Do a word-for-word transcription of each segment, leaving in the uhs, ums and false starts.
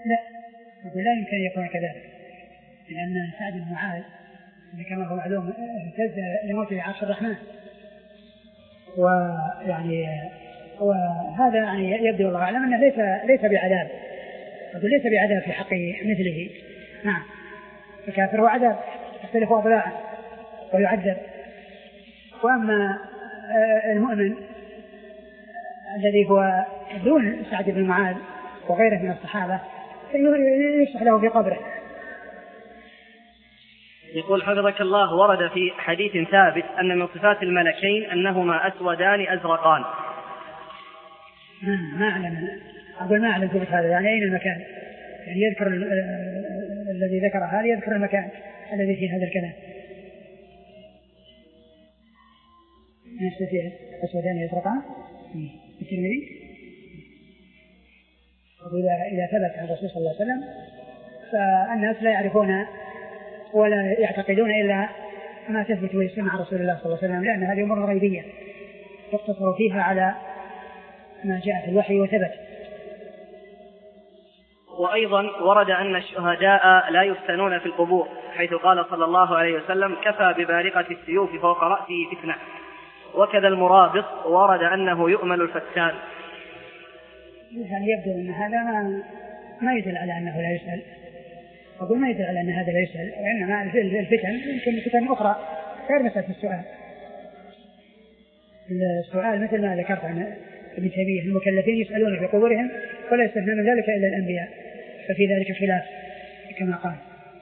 لا، لا يمكن أن يكون كذلك، لأن سعد بن معاذ كما هو معلوم اهتز لموت عرش الرحمن، ويعني وهذا يعني يبدو الله أعلم أنه ليس ليس بعذاب، أقول ليس بعذاب في حق مثله. نعم، الكافر هو عذاب يختلف أضلاعه ويعذب، وأما المؤمن الذي هو دون سعد بن معاذ وغيره من الصحابة يشرح له في قبره. يقول حفظك الله: ورد في حديث ثابت أن من صفات الملكين أنهما أسودان أزرقان. ما أعلم، أقول ما أعلم ثبت هذا، يعني أين المكان؟ يعني يذكر الذي ذكر هذا يذكر المكان الذي فيه هذا الكلام. نستطيع أسودان يزرقان الترمذي. إذا ثبت عن الرسول صلى الله عليه وسلم فالناس لا يعرفون ولا يعتقدون إلا ما تثبت ويسمع عن رسول الله صلى الله عليه وسلم، لأن هذه أمور غيبية يقتصر فيها على ما جاء في الوحي وثبت. وأيضا ورد أن الشهداء لا يفتنون في القبور، حيث قال صلى الله عليه وسلم: كفى ببارقة السيوف فوق رأسه فتنة. وكذا المرابط ورد أنه يؤمن الفتان. يعني يبدو أن هذا ما, ما يدل على أنه لا يسأل، أقول ما يدل على أن هذا لا يسأل، وإنما الفتن يمكن فتن أخرى غير مسألة السؤال. السؤال مثل ما ذكرت عن ابن تيمية: المكلفين يسألون في قبورهم ولا يستثنى من ذلك إلا الأنبياء، ففي ذلك خلاف كما قال.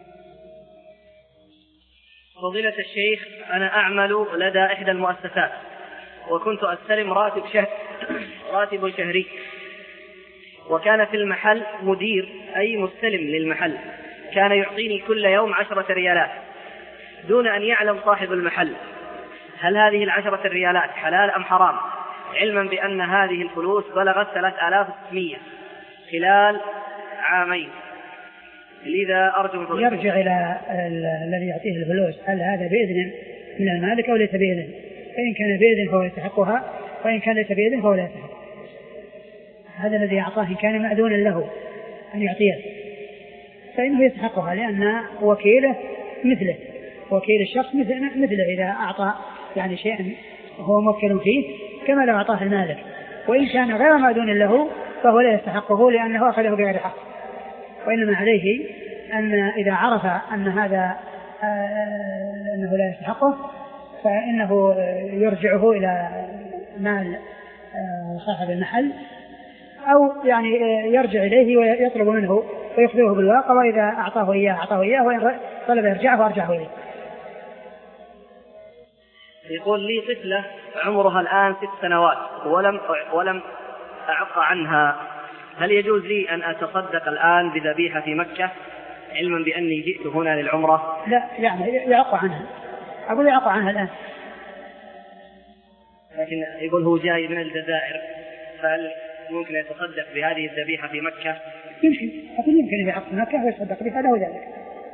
فضيلة الشيخ، أنا أعمل لدى إحدى المؤسسات، وكنت أستلم راتب شهر راتب شهري، وكان في المحل مدير أي مستلم للمحل كان يعطيني كل يوم عشرة ريالات دون أن يعلم صاحب المحل. هل هذه العشرة الريالات حلال أم حرام، علما بأن هذه الفلوس بلغت ثلاثة آلاف وستمائة خلال عامين؟ لذا أرجو يرجع إلى الذي يعطيه الفلوس، هل هذا بإذن من المالك أو ليس بإذن؟ فإن كان بإذن فهو يستحقها، وإن كان ليس بإذن فهو لا يستحق. هذا الذي أعطاه إن كان مأذونا له أن يعطيه فإنه يستحقها، لأن وكيله مثله، وكيل الشخص مثله إذا أعطى يعني شيئا هو موكل فيه كما لو أعطاه المالك، وإن كان غير مأذون له فهو لا يستحقه لأنه أخذه بغير حق. وإنما عليه أن إذا عرف أن هذا آه أنه لا يستحقه فإنه يرجعه إلى مال آه صاحب المحل، أو يعني يرجع إليه ويطلب منه ويخبره بالواقع، وإذا أعطاه إياه أعطاه إياه، وإن طلب يرجعه وأرجعه إليه. يقول لي طفلة عمرها الآن ست سنوات ولم ولم أعق عنها، هل يجوز لي أن أتصدق الآن بذبيحة في مكة علما بأني جئت هنا للعمرة؟ لا، يعني يعق عنها، أقول يعق عنها الآن. لكن يقول هو جاي من الجزائر، فهل ممكن يتصدق بهذه الذبيحة في مكة؟ يمكن، أقول يمكن إذا عق مكة ويتصدق بها له ذلك.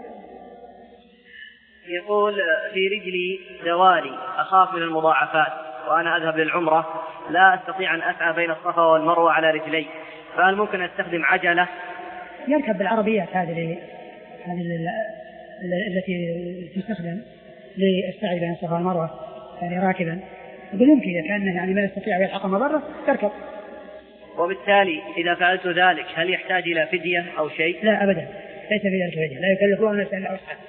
يقول في رجلي دوالي أخاف من المضاعفات وأنا أذهب للعمرة، لا أستطيع أن أسعى بين الصفا والمروة على رجلي، فهل ممكن أستخدم عجلة؟ يركب بالعربيات هذه هذه التي تستخدم للسعي بين الصفا والمروة، يعني راكبا. يقول يمكن إذا كان يعني ما يستطيع يلحق مضرة تركب. وبالتالي إذا فعلت ذلك هل يحتاج إلى فدية أو شيء؟ لا أبدا، ليس في ذلك فدية، لا يكلفون نفسا إلا وسعها.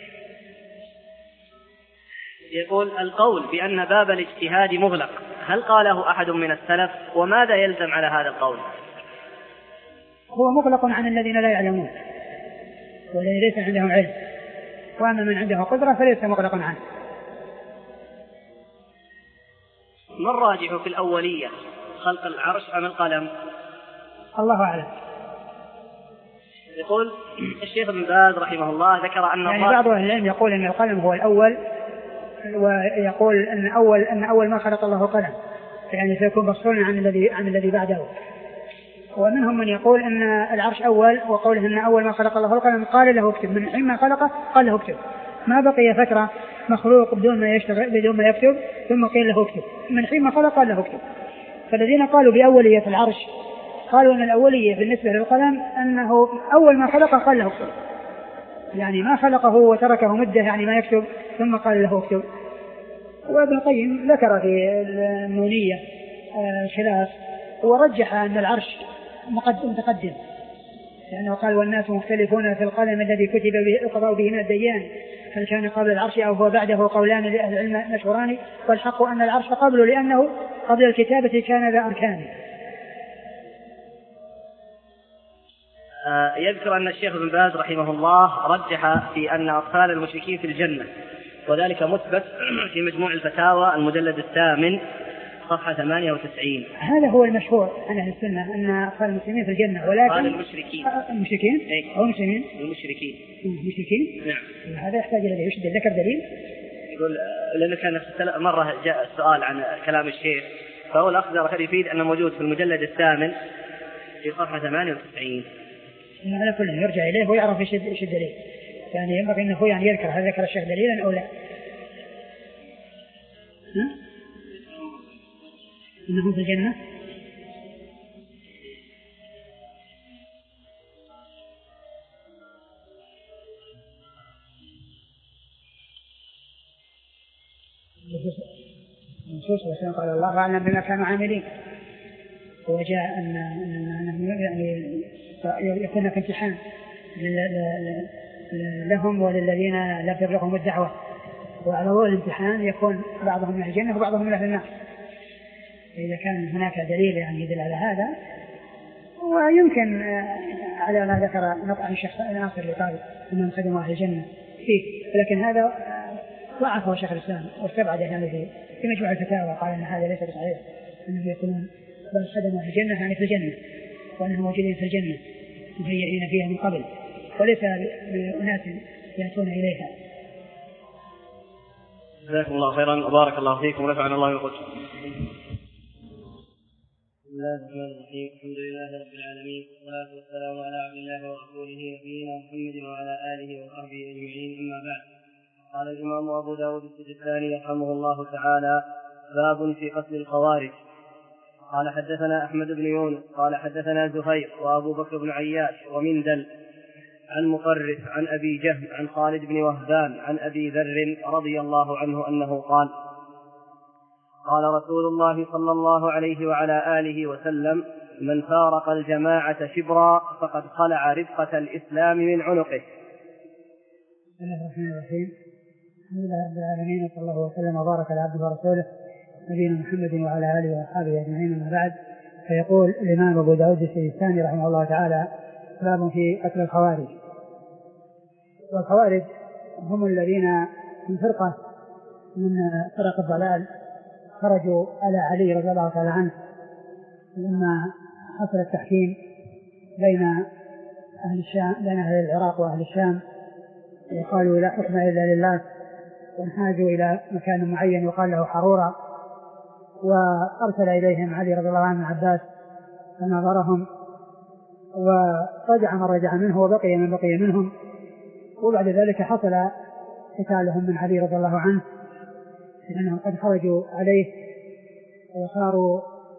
يقول القول بأن باب الاجتهاد مغلق، هل قاله أحد من السلف؟ وماذا يلزم على هذا القول؟ هو مغلق عن الذين لا يعلمون والذين ليس عندهم علم، وأما من عنده قدرة فليس مغلق عنه. ما الراجح في الأولية، خلق العرش أم القلم؟ الله أعلم. يقول الشيخ ابن باز رحمه الله ذكر أن يعني بعض أهل العلم يقول أن القلم هو الأول، ويقول أن أول أن أول ما خلق الله قلم، يعني سيكون مفصولا عن الذي عن الذي بعده. ومنهم من يقول أن العرش أول، وقوله أن أول ما خلق الله القلم قال له اكتب، من حين ما خلقه قال له اكتب، ما بقي فترة مخلوق بدون ما يشتغل بدون ما يكتب ثم قيل له اكتب، من حين ما خلق قال له اكتب. فالذين قالوا بأولية العرش قالوا أن الأولية بالنسبة للقلم أنه أول ما خلقه قال له اكتب، يعني ما خلقه وتركه مدة يعني ما يكتب ثم قال له اكتب. وابن القيم ذكر في النونية خلاف ورجح أن العرش متقدم، لأنه قال والناس مختلفون في القلم الذي كتب به القضاء به من الديان، هل كان قبل العرش أو هو بعده، قولان لأهل العلم مشهوران، والحق أن العرش قبله لأنه قبل الكتابة كان ذا أركان. يذكر أن الشيخ ابن باز رحمه الله رجح في أن أطفال المشركين في الجنة، وذلك مثبت في مجموع الفتاوى المجلد الثامن صفحة ثمانية وتسعين. هذا هو المشهور عن أهل السنة أن أطفال المسلمين في الجنة، ولكن أطفال المشركين المشركين أو المسلمين المشركين المشركين نعم. هذا يحتاج إلى يشد ذكر دليل. يقول لأنه كان مرة جاء السؤال عن كلام الشيخ، فهو الأخ ذكر يفيد أنه موجود في المجلد الثامن في صفحة ثمانية وتسعين. على كل يرجع إليه ويعرف إيش إيش الدليل، يعني ينبغي أنه يعني يذكر هل ذكر الشيخ دليلا أو لا. إنهم في الجنة نصوص وسلم قال الله أعلم بما كانوا عاملين، وجاء أن أنهم يعني يكون في امتحان لهم وللذين لم تبلغهم الدعوة، وعلى أول الامتحان يكون بعضهم من أهل الجنة وبعضهم من أهل النار. إذا كان هناك دليل يعني يدل على هذا، ويمكن على ما ذكر نطع الشيخ ناصر اللي قال أنهم خدموا أهل الجنة فيه، لكن هذا ضعفه شيخ الإسلام واستبعد يعني في في مجموع الفتاوى، قال أن هذا ليس بصحيح، أنهم يكونون بل خدموا أهل الجنة يعني في الجنة، وأنهم موجودين في الجنة مهيئين فيها من قبل، وليس بأناس يأتون إليها. جزاكم الله خيرا وبارك الله فيكم ونفعنا الله بقولكم. بسم الله الرحمن الرحيم، الحمد لله رب العالمين، والصلاة والسلام على عبد الله ورسوله نبينا محمد وعلى آله وصحبه أجمعين، أما بعد. قال الإمام أبو داود السجستاني رحمه الله تعالى: باب في قتل الخوارج. قال حدثنا أحمد بن يونس قال حدثنا زهير وأبو بكر بن عياش ومندل عن مقرث عن أبي جهم عن خالد بن وهبان عن أبي ذر رضي الله عنه أنه قال: قال رسول الله صلى الله عليه وعلى آله وسلم: من فارق الجماعة شبرا فقد خلع ربقة الإسلام من عنقه. بسم الله الرحمن الرحيم، الحمد لله رب العالمين، وصلى الله وسلم وبارك على عبده ورسوله نبينا محمد وعلى آله وأصحابه أجمعين، أما بعد. فيقول الإمام أبو داود السجستاني رحمه الله تعالى: باب في قتل الخوارج. والخوارج هم الذين من فرقة من فرق الضلال خرجوا على علي رضي الله تعالى عنه لما حصل التحكيم بين أهل الشام بين أهل العراق وأهل الشام، وقالوا لا حكم إلا لله، وانحازوا إلى مكان معين وقال له حرورة، وأرسل إليهم علي رضي الله عنه عباس فنظرهم ورجع من رجع منه وبقي من بقي منهم، وبعد ذلك حصل قتالهم من علي رضي الله عنه لأنهم قد خرجوا عليه وصاروا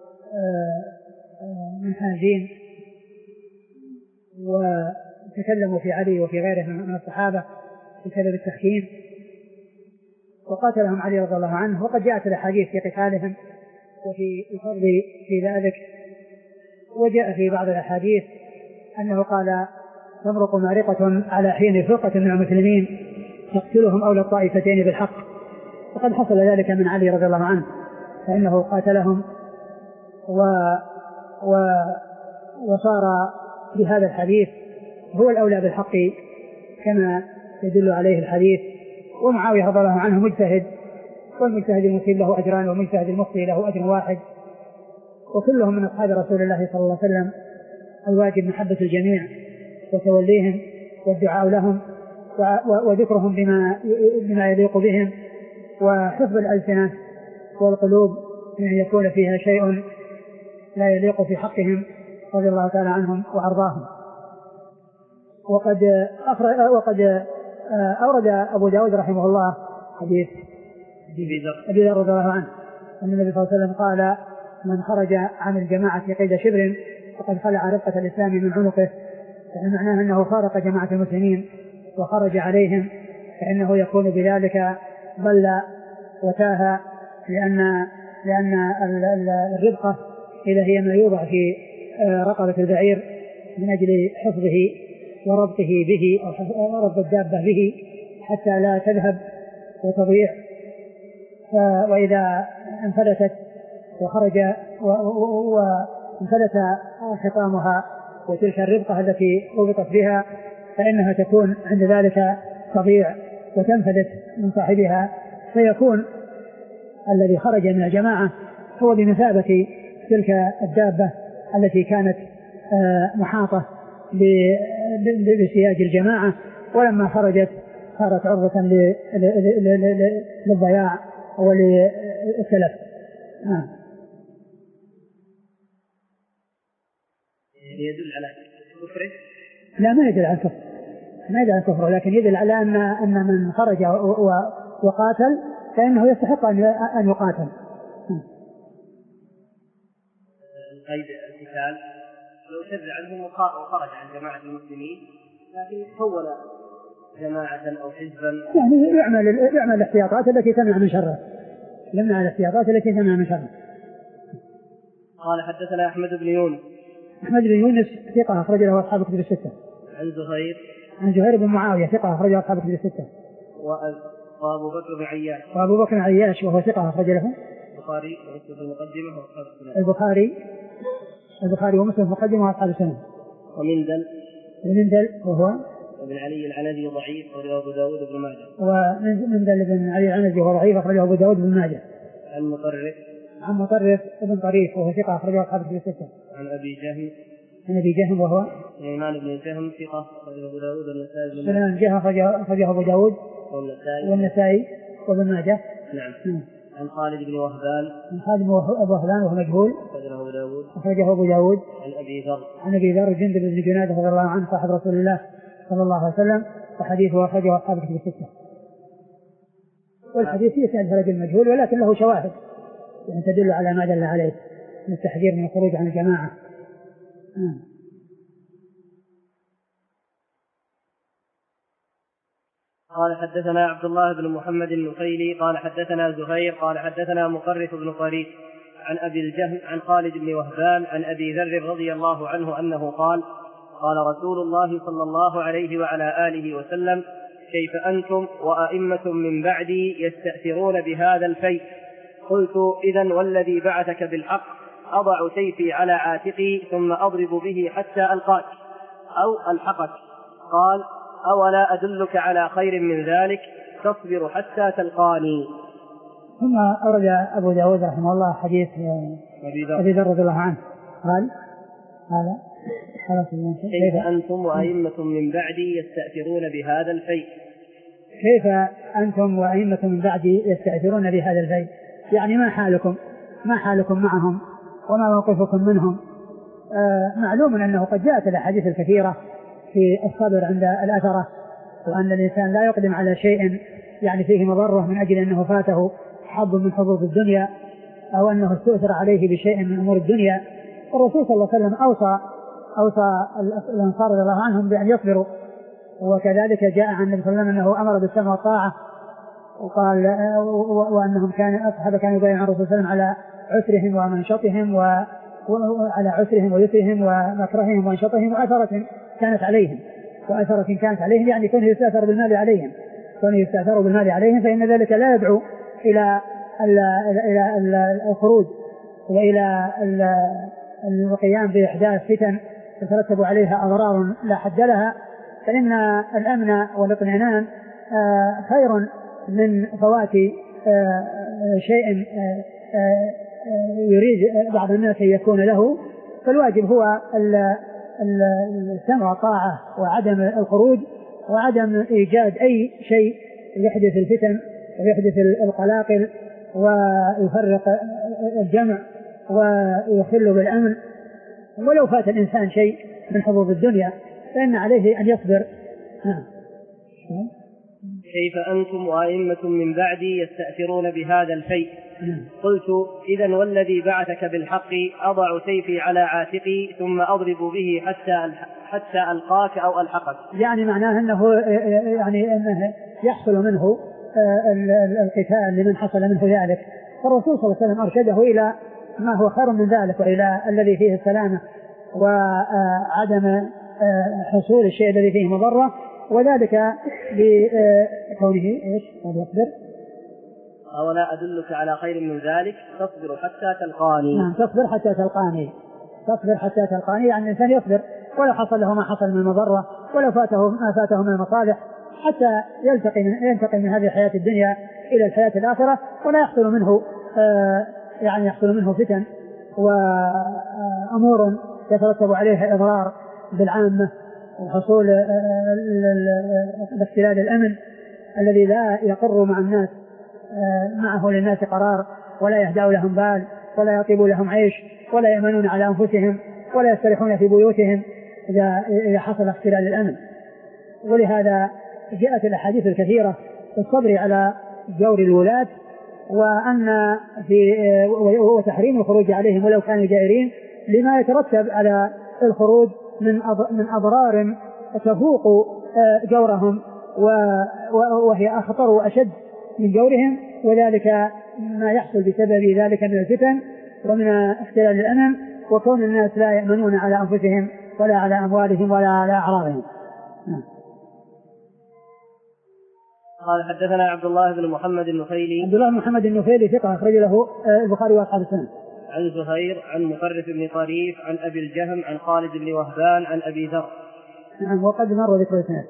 منحازين وتكلموا في علي وفي غيره من الصحابة بسبب التحكيم، وقاتلهم علي رضي الله عنه. وقد جاءت الأحاديث في قتالهم وفي الفضل في ذلك، وجاء في بعض الأحاديث أنه قال: تمرق مارقة على حين فرقة من المسلمين تقتلهم أولى الطائفتين بالحق. وقد حصل ذلك من علي رضي الله عنه، فإنه قاتلهم و... و... وصار بهذا الحديث هو الأولى بالحق كما يدل عليه الحديث. ومعاوية رضي الله عنه مجتهد، والمجتهد المصيب له أجران والمجتهد المخطئ له أجر واحد، وكلهم من أصحاب رسول الله صلى الله عليه وسلم. الواجب محبة الجميع وتوليهم والدعاء لهم وذكرهم بما, بما يليق بهم، وحفظ الألسنة والقلوب من أن يكون فيها شيء لا يليق في حقهم رضي الله تعالى عنهم وأرضاهم. وقد, وقد أورد أبو داود رحمه الله حديث أبي ذر رضي الله عنه أن النبي صلى الله عليه وسلم قال: من خرج عن الجماعة قيد شبر وقد خلع رقة الإسلام من عنقه، يعني معناه أنه فارق جماعة المسلمين وخرج عليهم، فإنه يكون بذلك ضل وتاه، لأن لأن الربقة إذا هي ما يوضع في رقبة البعير من أجل حفظه وربطه به أو ربط الدابة به حتى لا تذهب وتضيع، وإذا انفلتت وخرج وانفلت خطامها وتلك الربقة التي ربطت بها فإنها تكون عند ذلك تضيع وتنفلت من صاحبها، فيكون الذي خرج من الجماعة هو بمثابة تلك الدابة التي كانت محاطة بسياج الجماعة، ولما خرجت صارت عرضة للضياع وللتلف. آه. يدل على كفره؟ لا، ما يدل على كفر، ما يدل على كفره، لكن يدل على أن أن من خرج وقاتل فإنه يستحق أن يقاتل. قيد القتال لو شد عنهم وخرج عن جماعة المسلمين لكن كون جماعة أو حزبا، يعني يعمل يعمل الاحتياطات التي تمنع من شره، يمنع الاحتياطات التي تمنع من شره. قال حدثنا أحمد بن يونس. أحمد بن يونس ثقة أخرج له أصحاب الكتب الستة. عن زهير. عن زهير بن معاوية ثقة أخرج له أصحاب الكتب الستة. وأبو بكر بن عياش. وأبو بكر بن عياش وهو ثقة أخرج له البخاري ومسلم في المقدمة وأصحاب السنن. البخاري البخاري ومسلم في المقدمة وأصحاب السنن. ومندل. ومندل وهو ابن علي العنزي ضعيف أخرجه أبو داود بن ماجه. ومندل بن علي العنزي وهو ضعيف أخرجه أبو داود بن ماجه. عن مطرف. عن مطرف ابن طريف وهو ثقة أخرجه أصحاب الكتب الستة. عن أبي جهم. عن أبي جهم وهو سليمان بن جهم ثقة أخرجه أبو داود والنسائي. سليمان جهم أخرجه أبو داود والنسائي والنسائي وابن ماجه. نعم. نعم. عن خالد بن وهبان. عن خالد بن وهبان وهو مجهول أخرجه أبو داود. أخرجه أبو داود. عن أبي ذر. عن أبي ذر جندب بن جنادة رضي الله عنه صاحب رسول الله صلى الله عليه وسلم، وحديثه أخرجه أصحاب الكتب الستة. والحديث يسأل رجل مجهول ولكن له شواهد يعني تدل على ما دل عليه من التحذير من الخروج عن الجماعة. آه. قال حدثنا عبد الله بن محمد النخيلي قال حدثنا زهير قال حدثنا مقرث بن طريف عن أبي الجهم عن خالد بن وهبان عن أبي ذر رضي الله عنه أنه قال قال رسول الله صلى الله عليه وعلى آله وسلم كيف أنتم وأئمة من بعدي يستأثرون بهذا الفيء؟ قلت إذن والذي بعثك بالحق أضع سيفي على عاتقي ثم أضرب به حتى ألقاك أو ألحقك. قال أولا أدلك على خير من ذلك تصبر حتى تلقاني. ثم أرجع أبو داود رحمه الله حديث أبي ذر رضي الله عنه قال هذا كيف أنتم وأئمة من بعدي يستأثرون بهذا الفيء؟ كيف أنتم وأئمة من بعدي يستأثرون بهذا الفيء؟ يعني ما حالكم ما حالكم معهم وما موقفكم منهم؟ آه معلوم أنه قد جاءت الأحاديث الكثيرة في الصبر عند الأثرة، وأن الإنسان لا يقدم على شيء يعني فيه مضرة من أجل أنه فاته حظ من حظوظ الدنيا أو أنه استؤثر عليه بشيء من أمور الدنيا. الرسول صلى الله عليه وسلم أوصى أوصى الأنصار رضي الله عنهم بأن يصبروا، وكذلك جاء عن النبي صلى الله عليه وسلم أنه أمر بالسمع والطاعة، وقال وأنهم كان الصحابة كانوا يبايعون الرسول صلى الله عليه وسلم على عسرهم ومنشطهم وعلى عسرهم ويسرهم ومكرههم وانشطهم وأثرة كانت عليهم وأثرة كانت عليهم يعني كونه يستأثر بالمال عليهم كونه يستأثروا بالمال عليهم فإن ذلك لا يدعو إلى إلى الخروج وإلى القيام بإحداث فتن تترتب عليها أضرار لا حد لها، فإن الأمن والاطمئنان خير من فوات شيء يريد بعض الناس أن يكون له. فالواجب هو السمع والطاعة وعدم الخروج وعدم إيجاد أي شيء يحدث الفتن ويحدث القلاقل ويفرق الجمع ويخل بالأمن. ولو فات الإنسان شيء من حظوظ الدنيا فإن عليه أن يصبر. كيف أنتم وأئمة من بعدي يستأثرون بهذا الفيء؟ قلت إذا والذي بعثك بالحق أضع سيفي على عاتقي ثم أضرب به حتى حتى ألقاك أو ألحقك. يعني معناه أنه يعني أنه يحصل منه القتال لمن حصل منه ذلك، فالرسول صلى الله عليه وسلم أرشده إلى ما هو خير من ذلك وإلى الذي فيه السلامة وعدم حصول الشيء الذي فيه مضرة، وذلك بكونه إيش يصبر. أولا أدلك على خير من ذلك تصبر حتى تلقاني. نعم تصبر حتى تلقاني، تصبر حتى تلقاني، يعني الإنسان يصبر ولو حصل له ما حصل من المضرة ولو فاته ما فاته من المصالح حتى يلتقي من ينتقل من هذه الحياة الدنيا إلى الحياة الآخرة ولا يحصل منه آه يعني يحصل منه فتن وأمور يترتب عليها إضرار بالعامة وحصول الاختلال الأمن الذي لا يقر مع الناس معه للناس قرار ولا يهدأ لهم بال ولا يطيب لهم عيش ولا يأمنون على أنفسهم ولا يستريحون في بيوتهم إذا حصل اختلال الأمن. ولهذا جاءت الأحاديث الكثيرة في الصبر على جور الولاة وأن في وتحريم الخروج عليهم ولو كانوا جائرين لما يترتب على الخروج من من أضرار تفوق جورهم وهي أخطر وأشد من جورهم، وذلك ما يحصل بسبب ذلك من الفتن ومن اختلال الأمن وكون الناس لا يأمنون على أنفسهم ولا على أموالهم ولا على أعراضهم. قال حدثنا عبد الله بن محمد النفيلي. عبد الله بن محمد النفيلي ثقة أخرج له البخاري وأصحاب السنن. عن زهير عن مطرف بن طريف عن أبي الجهم عن خالد بن وهبان عن أبي ذر. نعم وقد مر ذكر الإسناد.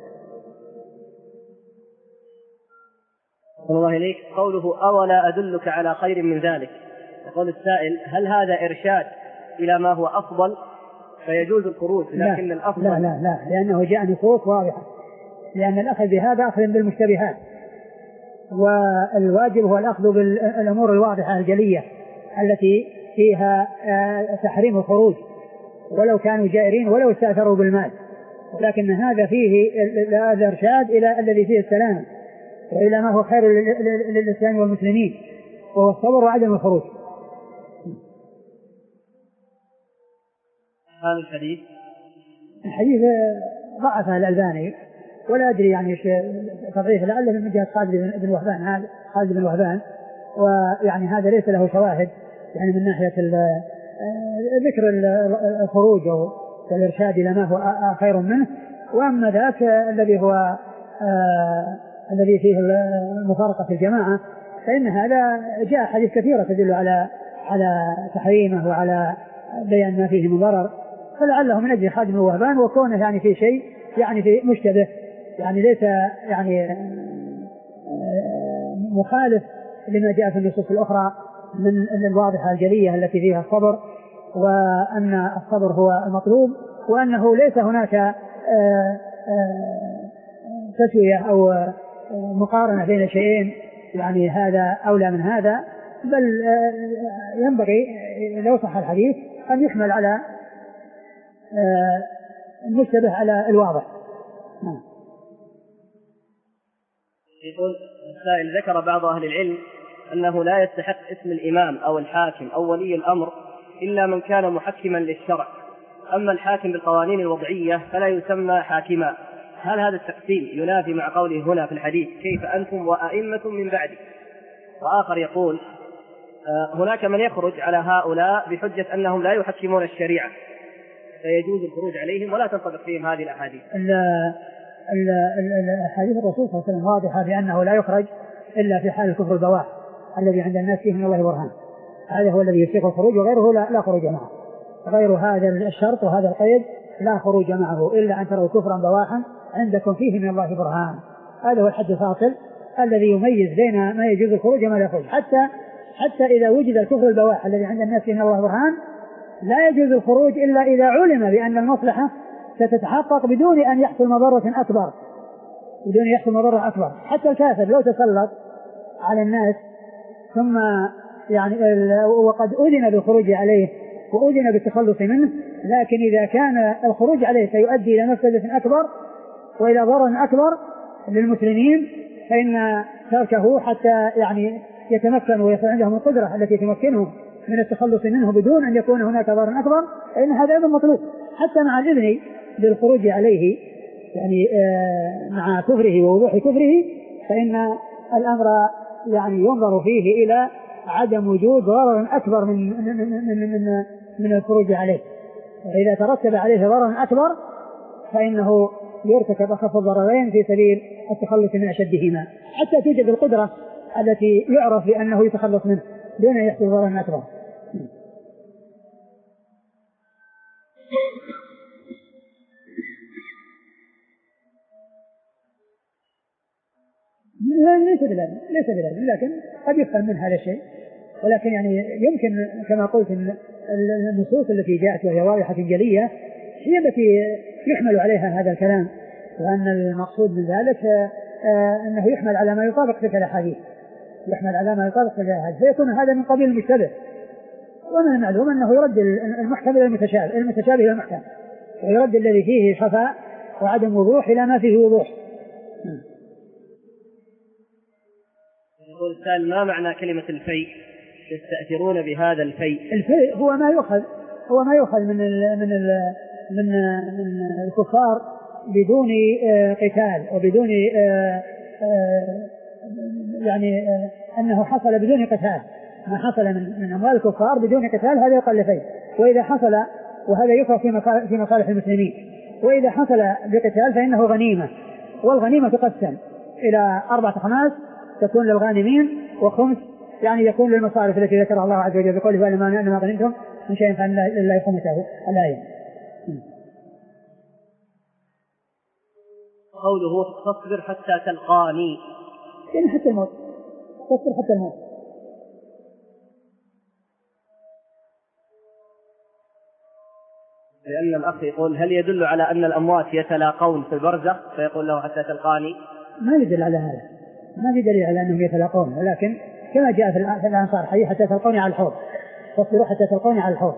صلى الله إليك. قوله أولا أدلك على خير من ذلك، يقول السائل هل هذا إرشاد إلى ما هو أفضل فيجوز الخروج لكن لا الأفضل؟ لا لا لا لأنه جاء نصوص واضحة، لأن الأخذ بهذا أخذ بالمشتبهات، والواجب هو الأخذ بالأمور الواضحة الجلية التي فيها تحريم الخروج ولو كانوا جائرين ولو استأثروا بالمال، لكن هذا فيه الإرشاد إلى الذي فيه السلام وإلى ما هو خير للإسلام والمسلمين وهو الصبر وعدم الخروج. هذا الحديث الحديث ضعفه الألباني ولا أدري يعني إيش تضعيف، لعله من جهة خالد بن وهبان، هذا خالد بن وهبان، ويعني هذا ليس له شواهد يعني من ناحية ذكر الخروج والإرشاد إلى ما هو خير منه. وأما ذاك الذي هو آه الذي فيه المفارقة في الجماعة فإن هذا جاء حديث كثيرة تدل على على تحريمه وعلى بيان ما فيه من ضرر، فلعله من أجل خالد بن وهبان وكونه يعني في شيء يعني في مشتبه يعني ليس يعني مخالف لما جاء في النصوص الأخرى من الواضحة الجلية التي فيها الصبر، وأن الصبر هو المطلوب وأنه ليس هناك تسوية أو مقارنة بين شيئين يعني هذا أولى من هذا، بل ينبغي لو صح الحديث أن يحمل على المشتبه على الواضح. يقول السائل ذكر بعض أهل العلم أنه لا يستحق اسم الإمام أو الحاكم أو ولي الأمر إلا من كان محكما للشرع، أما الحاكم بالقوانين الوضعية فلا يسمى حاكما. هل هذا التقسيم ينافي مع قوله هنا في الحديث كيف أنتم وأئمة من بعدي؟ وآخر يقول هناك من يخرج على هؤلاء بحجة أنهم لا يحكمون الشريعة فيجوز الخروج عليهم ولا تنطبق فيهم هذه الأحاديث. الحديث الرسول صلى الله عليه وسلم واضحة بأنه لا يخرج إلا في حال الكفر البواح الذي عند الناس فيه من الله برهان، هذا هو الذي يشيخ الخروج وغيره لا, لا خروج معه، غير هذا الشرط وهذا القيد لا خروج معه إلا أن تروا كفرا بواحا عندكم فيه من الله برهان. هذا هو الحد الفاصل الذي يميز بين ما يجوز الخروج وما لا يخرج. حتى حتى إذا وجد الكفر البواح الذي عند الناس فيه من الله برهان لا يجوز الخروج إلا إذا علم بأن المصلحة ستتحقق بدون أن يحصل مضرة أكبر بدون أن يحصل مضرة أكبر. حتى الكافر لو تسلط على الناس ثم يعني وقد أذن بالخروج عليه وأذن بالتخلص منه، لكن إذا كان الخروج عليه سيؤدي إلى مفسدة أكبر وإلى ضرر أكبر للمسلمين فإن تركه حتى يعني يتمكن ويصير عندهم القدرة التي تمكنهم من التخلص منه بدون أن يكون هناك ضرر أكبر، فإن هذا أيضا مطلوب حتى مع الإذن بالخروج عليه يعني مع كفره ووضوح كفره، فإن الأمر يعني ينظر فيه إلى عدم وجود ضرر أكبر من من من من, من الخروج عليه. وإذا ترتب عليه ضرر أكبر فإنه يرتكب أخف الضررين في سبيل التخلص من أشدهما حتى توجد القدرة التي يعرف بأنه يتخلص منه دون أن يحصل ضرر أكبر. ليس بلازم ليس بلازم لكن قد يفهم من هذا الشيء، ولكن يعني يمكن كما قلت ان النصوص التي جاءت وهي واضحة جلية هي التي يحمل عليها هذا الكلام، وأن المقصود من ذلك أنه يحمل على ما يطابق تلك الأحاديث يحمل على ما يطابق تلك الأحاديث فيكون هذا من قبيل المشتبه، ومن المعلوم أنه يرد المحكم إلى المتشابه المتشابه إلى المحكم، ويرد الذي فيه خفاء وعدم وضوح إلى ما فيه وضوح. يقول السائل: ما معنى كلمة الفيء؟ يستأثرون بهذا الفيء. الفيء هو ما يؤخذ هو ما يؤخذ من ال من ال من من الكفار بدون قتال وبدون يعني أنه حصل بدون قتال، ما حصل من من أموال الكفار بدون قتال هذا يقال فيء، وإذا حصل وهذا يقع في مصالح المسلمين، وإذا حصل بقتال فإنه غنيمة، والغنيمة تقسم إلى أربعة أخماس تكون للغانمين وخمس يعني يكون للمصارف التي ذكرها الله عز وجل بقوله: فلما أنما غنمتم من شيء فإن لله خمسه الآية. قوله: تصبر حتى تلقاني، يعني حتى الموت، تصبر حتى الموت. لأن الأخ يقول: هل يدل على أن الأموات يتلاقون في البرزخ فيقول له حتى تلقاني؟ ما يدل على هذا، ما في دليل على أنهم يتلاقون، ولكن كما جاء في الأنصار حديث: حتى تلقوني على الحوض، تصبروا حتى تلقوني على الحوض.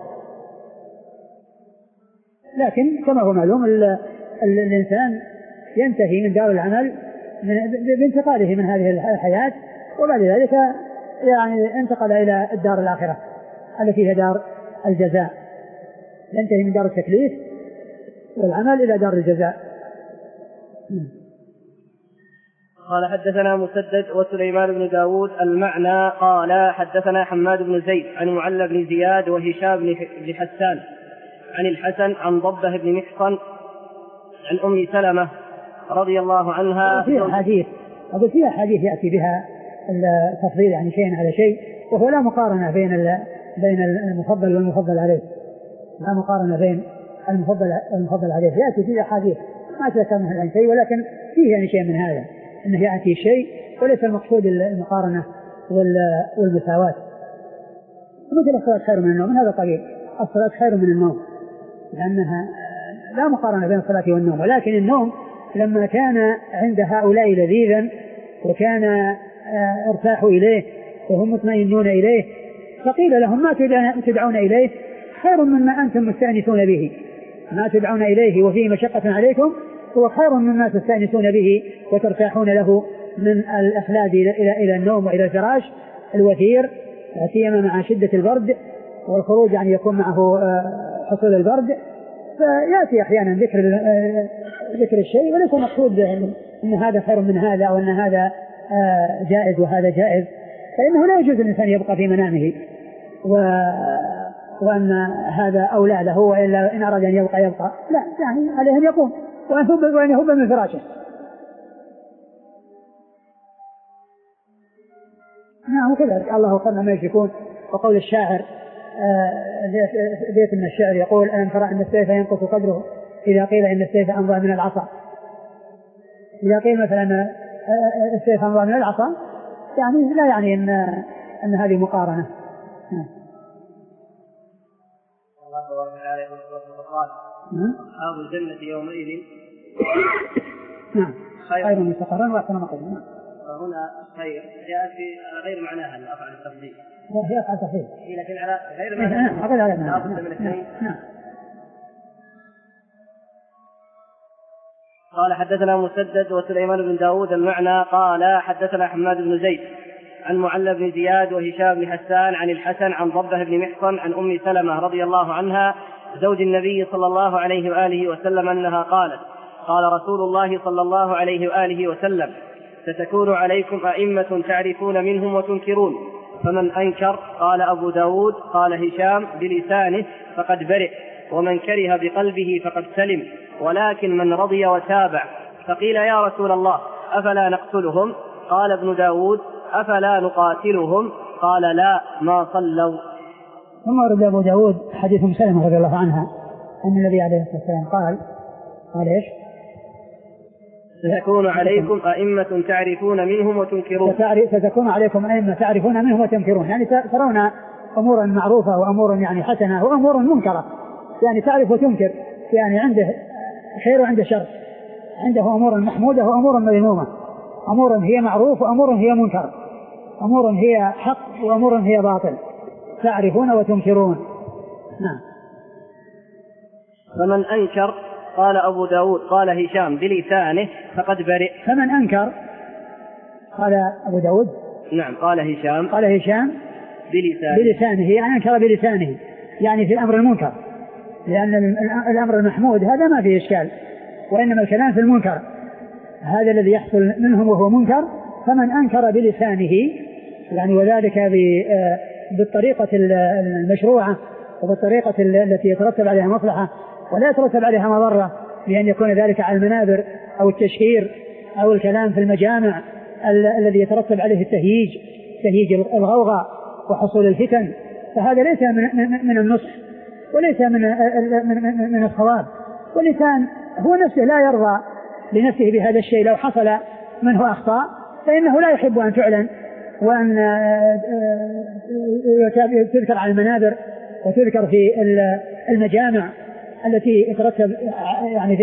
لكن كما هو معلوم الإنسان ينتهي من دار العمل بانتقاله من هذه الحياة، وبعد ذلك يعني انتقل إلى الدار الآخرة التي هي دار الجزاء، ينتهي من دار التكليف والعمل إلى دار الجزاء. قال: حدثنا مسدد وسليمان بن داود المعنى قال: حدثنا حماد بن زيد عن معل بن زياد وهشام بن حسان عن الحسن عن ضبه بن محصن عن أم سلمة رضي الله عنها. فيها حديث أقول فيها حديث يأتي بها التفضيل يعني شيء على شيء، وهو لا مقارنة بين بين المفضل والمفضل عليه، لا مقارنة بين المفضل والمفضل عليه، يأتي فيها حديث ما تذكر منه الآن شيء، ولكن فيه يعني شيء من هذا أنه يأتي شيء وليس المقصود المقارنة والمساواة. مثل الصلاة خير من النوم، من هذا قليل الصلاة خير من النوم، لأنها لا مقارنة بين الصلاة والنوم، ولكن النوم لما كان عند هؤلاء لذيذا وكان ارتاحوا إليه وهم مطمئنون إليه فقيل لهم: ما تدعون إليه خير مما أنتم مستأنسون به، ما تدعون إليه وفيه مشقة عليكم هو خير مما تستأنسون به وترتاحون له من الأخلاد إلى إلى النوم وإلى الفراش الوثير، سيما مع شدة البرد والخروج يعني يكون معه حصول البرد، فيأتي أحيانا ذكر ذكر الشيء وليس مقصود أن هذا خير من هذا أو أن هذا جائز وهذا جائز، فإنه لا يجوز الإنسان يبقى في منامه و... وأن هذا أولى له، وإلا إن أراد أن يبقى يبقى، لا، يعني عليه أن يقوم وأن يهب من فراشه. نعم كذلك الله قال ما يشركون. وقول الشاعر بيت من الشعر يقول: ألم ترى أن السيف ينقص قدره إذا قيل إن السيف أمضى من العصا. إذا قيل مثلا السيف أمضى من العصا يعني لا يعني أن, أن هذه مقارنة. الله تعالى يقول: أصحاب الجنة يومئذ نعم خير مستقرا وأحسن مقيلا. هنا خير جاءت في غير معناها الأفعال التفضيل، هي أفعال تفضيل لكن على غير معناها من الاثنين. قال: حدثنا مسدد وسليمان بن داود المعنى قال: حدثنا حماد بن زيد عن معل بن زياد وهشام بن حسان عن الحسن عن ضبة بن محصن عن أم سلمة رضي الله عنها زوج النبي صلى الله عليه وآله وسلم أنها قالت: قال رسول الله صلى الله عليه وآله وسلم: ستكون عليكم أئمة تعرفون منهم وتنكرون، فمن أنكر، قال أبو داود قال هشام، بلسانه فقد برئ، ومن كره بقلبه فقد سلم، ولكن من رضي وتابع. فقيل: يا رسول الله أفلا نقتلهم؟ قال ابن داود: أفلا نقاتلهم؟ قال: لا، ما صلوا. ثم ورد أبو داود حديث أم سلمة رضي الله عنها أن النبي عليه الصلاة والسلام قال قال إيش؟ ستكون عليكم أئمة تعرفون منهم وتنكرون. ستكون عليكم أئمة تعرفون منهم وتنكرون، يعني ترون أمورا معروفة وأمور يعني حسنة وأمور منكرة، يعني تعرف وتنكر، يعني عنده خير وعنده شر، عنده أمور محمودة وأمور مذمومة، أمور هي معروف وأمور هي منكر، أمور هي حق وأمور هي باطل، تعرفون وتنكرون. نعم. فمن أنكر، قال أبو داود قال هشام، بلسانه فقد برئ. فمن أنكر، قال أبو داود نعم قال هشام قال هشام بلسانه, بلسانه يعني أنكر بلسانه، يعني في الأمر المنكر، لأن الأمر المحمود هذا ما فيه إشكال، وإنما الكلام في المنكر هذا الذي يحصل منهم وهو منكر. فمن أنكر بلسانه يعني وذلك بالطريقة المشروعة وبالطريقة التي يترتب عليها مصلحة ولا يترتب عليها مضرة، بأن يكون ذلك على المنابر أو التشهير أو الكلام في المجامع الذي يترتب عليه التهييج تهييج الغوغاء وحصول الفتن، فهذا ليس من النصح وليس من من الصواب. والإنسان هو نفسه لا يرضى لنفسه بهذا الشيء، لو حصل منه أخطاء فإنه لا يحب أن تعلن وأن تذكر على المنابر وتذكر في المجامع التي يترتب يعني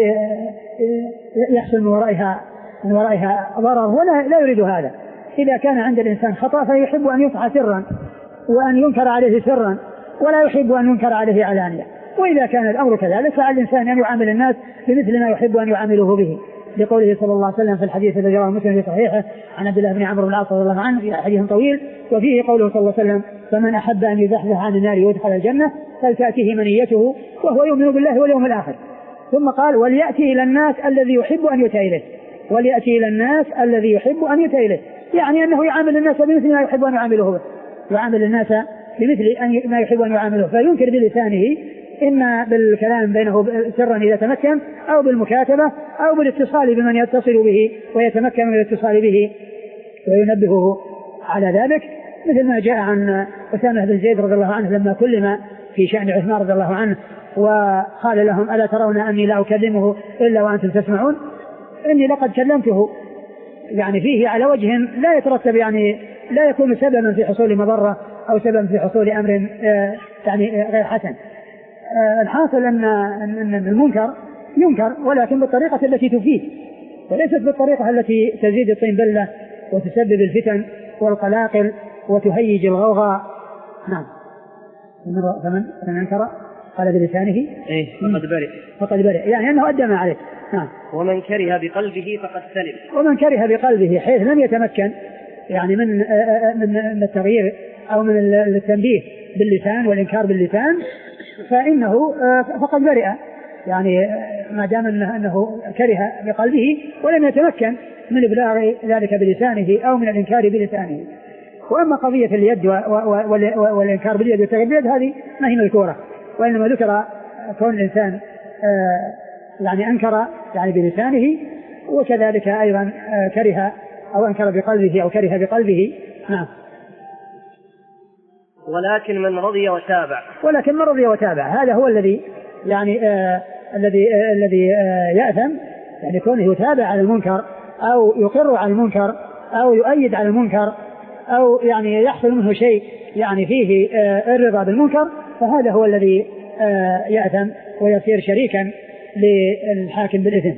يحصل من ورائها من ورائها ضرر، ولا لا يريد هذا. إذا كان عند الإنسان خطأ فيحب أن يصحى سرا وأن ينكر عليه سرا، ولا يحب أن ينكر عليه علانية. وإذا كان الأمر كذلك فعلى الإنسان أن يعامل الناس بمثل ما يحب أن يعامله به، لقوله صلى الله عليه وسلم في الحديث الذي رواه مسلم في صحيحه عن عبد الله بن عمرو بن العاص رضي الله عنه، حديث طويل، وفيه قوله صلى الله عليه وسلم: فمن أحب أن يزحزح عن النار ويدخل الجنة فلتأتيه منيته وهو يؤمن بالله واليوم الآخر. ثم قال: وليأتي إلى الناس الذي يحب أن يؤتى إليه. وليأتي إلى الناس الذي يحب أن يؤتى إليه، يعني أنه يعامل الناس بمثل ما يحب أن يعامله به، يعامل الناس بمثل ما يحب أن يعامله، فينكر بلسانه إما بالكلام بينه سرا إذا تمكن، أو بالمكاتبة، أو بالاتصال بمن يتصل به ويتمكن من الاتصال به وينبهه على ذلك، مثل ما جاء عن أسامة بن زيد رضي الله عنه لما كلم في شأن عثمان رضي الله عنه وقال لهم: ألا ترون أني لا أكلمه إلا وأنتم تسمعون؟ إني لقد كلمته، يعني فيه على وجه لا يترتب يعني لا يكون سببا في حصول مضرة أو سببا في حصول أمر يعني غير حسن. الحاصل أن أن المنكر ينكر، ولكن بالطريقة التي تفيد، وليست بالطريقة التي تزيد الطين بلة وتسبب الفتن والقلاقل وتهيج الغوغاء. نعم. فمن من أنكر قال بلسانه إيه فقد برئ فقد برئ يعني أنه أدى ما عليه. نعم. ومن كره بقلبه فقد سلم. ومن كره بقلبه حيث لم يتمكن يعني من من التغيير أو من التنبيه باللسان والإنكار باللسان فإنه فقد برئ، يعني ما دام أنه كره بقلبه ولم يتمكن من إبلاغ ذلك بلسانه أو من الإنكار بلسانه. وأما قضية اليد والإنكار باليد والتغيير باليد هذه ما هي مذكورة، وإنما ذكر كون الإنسان يعني أنكر يعني بلسانه، وكذلك أيضا كره أو أنكر بقلبه أو كره بقلبه. نعم. ولكن من رضي وتابع ولكن من رضي وتابع هذا هو الذي يعني آه الذي آه الذي آه يأثم، يعني كونه يتابع على المنكر أو يقر على المنكر أو يؤيد على المنكر أو يعني يحصل منه شيء يعني فيه آه الرضا بالمنكر، فهذا هو الذي آه يأثم ويصير شريكا للحاكم بالإثم.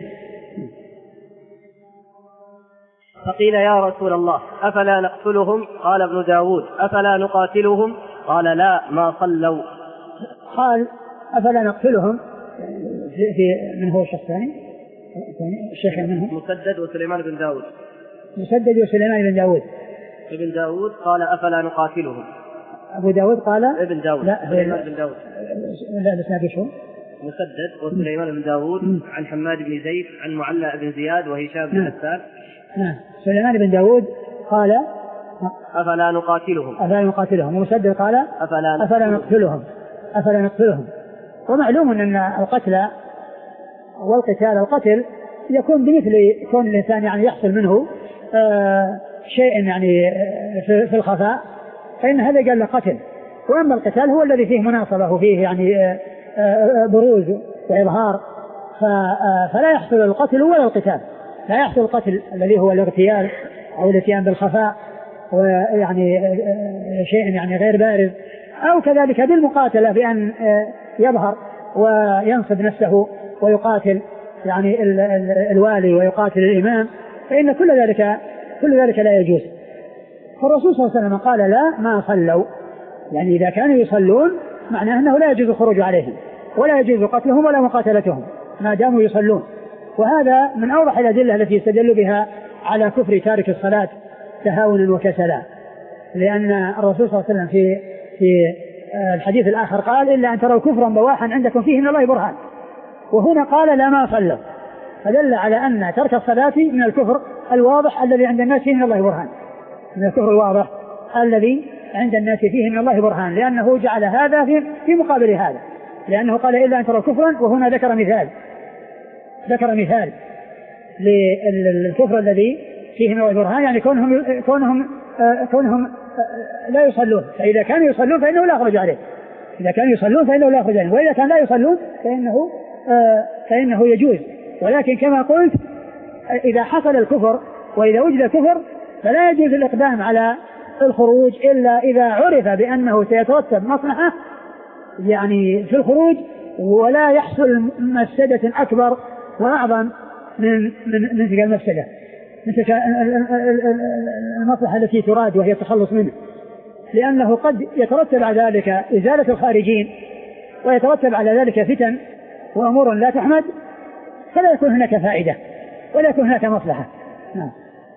فقيل: يا رسول الله أفلا نقتلهم؟ قال ابن داود: أفلا نقاتلهم؟ قال: لا، ما صلوا. قال: أفلا نقتلهم؟ في من هو الشخص الثاني؟ الشيخ منهم مسدد وسليمان بن داود. مسدد وسليمان بن داود. ابن داود قال أفلا نقاتلهم. أبو داود قال ابن داود لا سليمان بن داود لا الإسناد شو مسدد وسليمان بن داود عن حماد بن زيد عن معلى بن زياد وهشام بن حسان. نعم سليمان بن داود قال أفلا نقاتلهم أفلا نقاتلهم ومسدد قال أفلا, أفلا نقتلهم أفلا نقتلهم. ومعلوم أن القتل والقتال القتل يكون بمثل كون الإنسان يعني يحصل منه آه شيء يعني في, في الخفاء فإن هذا قال له قتل. وأما القتال هو الذي فيه مناصبة وفيه يعني آه آه بروز وإظهار فلا يحصل القتل ولا القتال. لا يحصل القتل الذي هو الاغتيال أو الاتيان بالخفاء ويعني شيء يعني غير بارز أو كذلك بالمقاتلة بأن يظهر وينصب نفسه ويقاتل يعني الوالي ويقاتل الإمام فإن كل ذلك كل ذلك لا يجوز. فالرسول صلى الله عليه وسلم قال لا ما صلوا يعني إذا كانوا يصلون معناه أنه لا يجوز الخروج عليهم ولا يجوز قتلهم ولا مقاتلتهم ما داموا يصلون. وهذا من أوضح الأدلة التي يستدل بها على كفر تارك الصلاة تهاونا وكسلا لأن الرسول صلى الله عليه وسلم في في الحديث الآخر قال إلا أن تروا كفرا بواحا عندكم فيه من الله برهان. وهنا قال لا ما صلوا فدل على أن ترك الصلاة من الكفر الواضح الذي عند الناس فيه من الله برهان من الكفر الواضح الذي عند الناس فيه من الله برهان لأنه جعل هذا في, في مقابل هذا لأنه قال إلا أن تروا كفرا وهنا ذكر مثال ذكر مثال للكفر الذي فيه من الله برهان يعني كونهم كونهم كونهم لا يصلون فإذا كانوا يصلون فإنه لا يخرج عليه إذا كانوا يصلون فإنه لا يخرج عليه وإذا كانوا لا يصلون فإنه فإنه يجوز. ولكن كما قلت إذا حصل الكفر وإذا وجد الكفر فلا يجوز الإقدام على الخروج إلا إذا عرف بأنه سيترتب مصلحة يعني في الخروج ولا يحصل مفسدة أكبر وأعظم من من من تلك المفسدة مثل المصلحة التي تراد وهي التخلص منه لأنه قد يترتب على ذلك إزالة الخارجين ويترتب على ذلك فتن وأمور لا تحمد فلا يكون هناك فائدة ولا يكون هناك مصلحة. نعم.